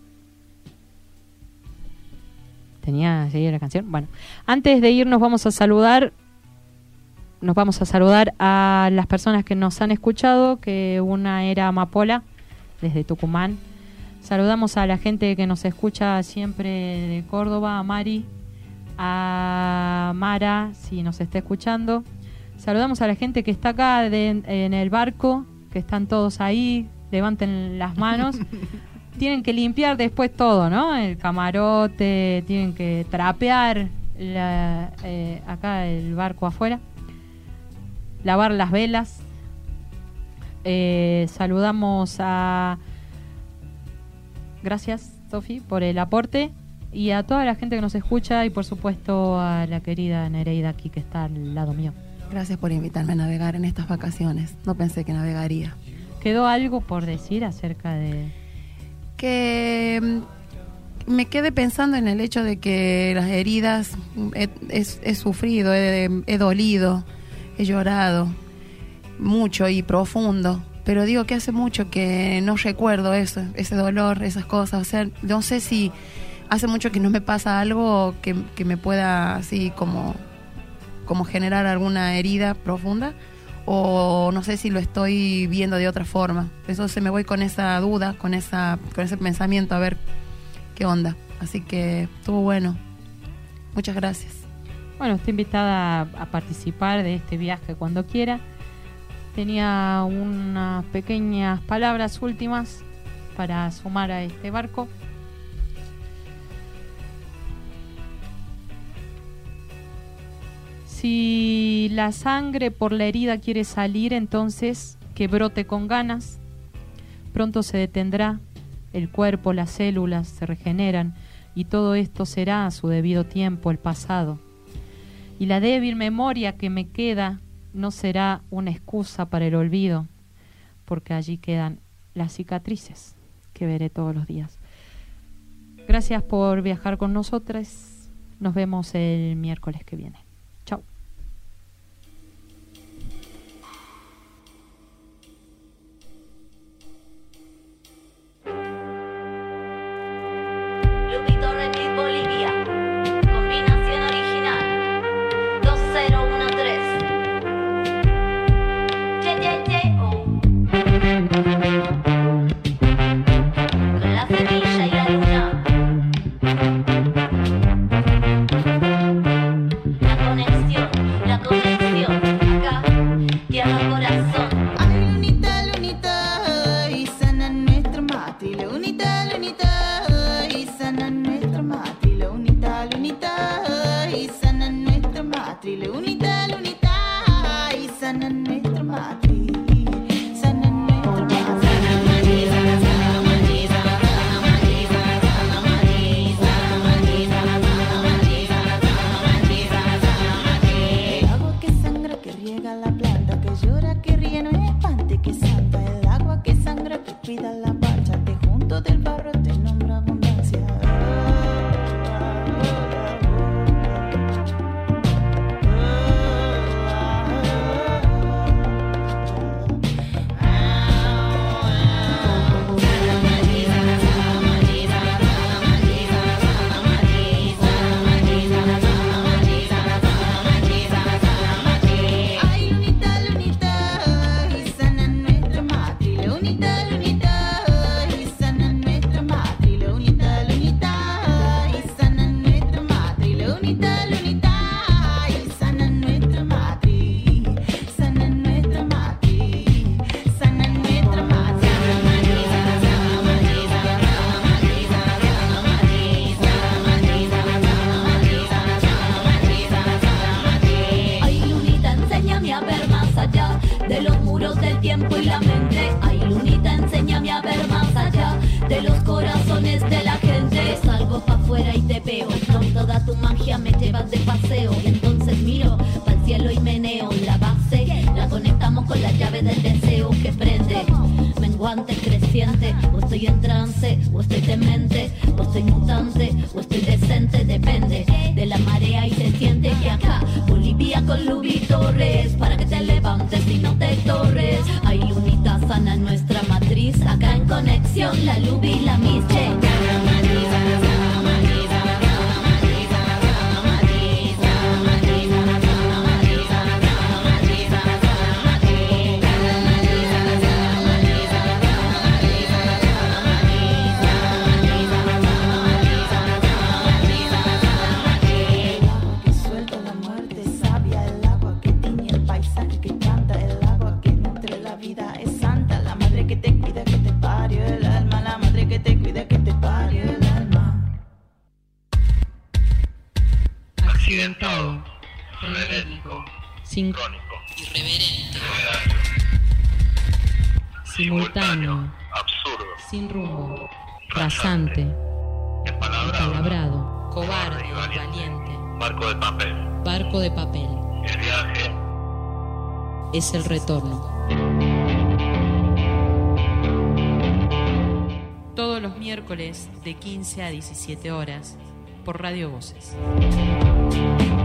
¿Tenía que seguir la canción? Bueno, antes de irnos vamos a saludar... Nos vamos a saludar a las personas que nos han escuchado, que una era Amapola, desde Tucumán. Saludamos a la gente que nos escucha siempre de Córdoba, a Mari, a Mara, si nos está escuchando. Saludamos a la gente que está acá de, en el barco, que están todos ahí, levanten las manos. Tienen que limpiar después todo, ¿no? El camarote, tienen que trapear la, eh, acá el barco afuera. Lavar las velas. Eh, saludamos a... Gracias, Sofi, por el aporte. Y a toda la gente que nos escucha y, por supuesto, a la querida Nereida aquí, que está al lado mío. Gracias por invitarme a navegar en estas vacaciones. No pensé que navegaría. ¿Quedó algo por decir acerca de...? Que me quedé pensando en el hecho de que las heridas he, he, he sufrido, he, he dolido, he llorado mucho y profundo, pero digo que hace mucho que no recuerdo eso, ese dolor, esas cosas. O sea, no sé si hace mucho que no me pasa algo que, que me pueda así como, como generar alguna herida profunda, o no sé si lo estoy viendo de otra forma. Entonces me voy con esa duda, con esa, con ese pensamiento, a ver qué onda. Así que estuvo bueno. Muchas gracias. Bueno, está invitada a, a participar de este viaje cuando quiera. Tenía unas pequeñas palabras últimas para sumar a este barco. Si la sangre por la herida quiere salir, entonces que brote con ganas. Pronto se detendrá, el cuerpo, las células se regeneran, y todo esto será a su debido tiempo el pasado. Y la débil memoria que me queda no será una excusa para el olvido, porque allí quedan las cicatrices que veré todos los días. Gracias por viajar con nosotras. Nos vemos el miércoles que viene. Chao. Lupito Remix Bolivia. Combinación original. dos cero uno tres. Ye, ye, ye, oh. Con la semilla y la luna. La conexión, la conexión. Acá, tierra, corazón. Ay, lunita, lunita, y sana nuestra matri. Lunita, lunita, y sana nuestra matri. Lunita, lunita, y sana nuestra matri. Lunita, lunita, y sana nuestra matri. Sana nuestra matri. El agua que sangra, que riega la planta, que llora, que ríe, no espante, que santa. El agua que sangra, que cuida la parcha, te junto del barro te nombra abundancia. tiempo y la mente. Ay, lunita, enséñame a ver más allá de los corazones de la gente. Salgo pa' afuera y te veo, con toda tu magia me llevas de paseo. Y entonces miro pa'l cielo y meneo la base, la conectamos con la llave del deseo que prende. Menguante, creciente, o estoy en trance, o estoy demente, o estoy mutante, o estoy decente, depende de la marea y se siente que acá Bolivia con Lubi Torres, para que te levantes y no te torres. Hay lunita sana en nuestra matriz, acá en conexión la Lubi y la Miss Che. Accidentado, frenético, sincrónico, irreverente, simultáneo, absurdo, sin rumbo, rasante, empalabrado, cobarde, valiente, barco de papel, barco de papel. El viaje es el retorno. Todos los miércoles de quince a diecisiete horas por Radio Voces.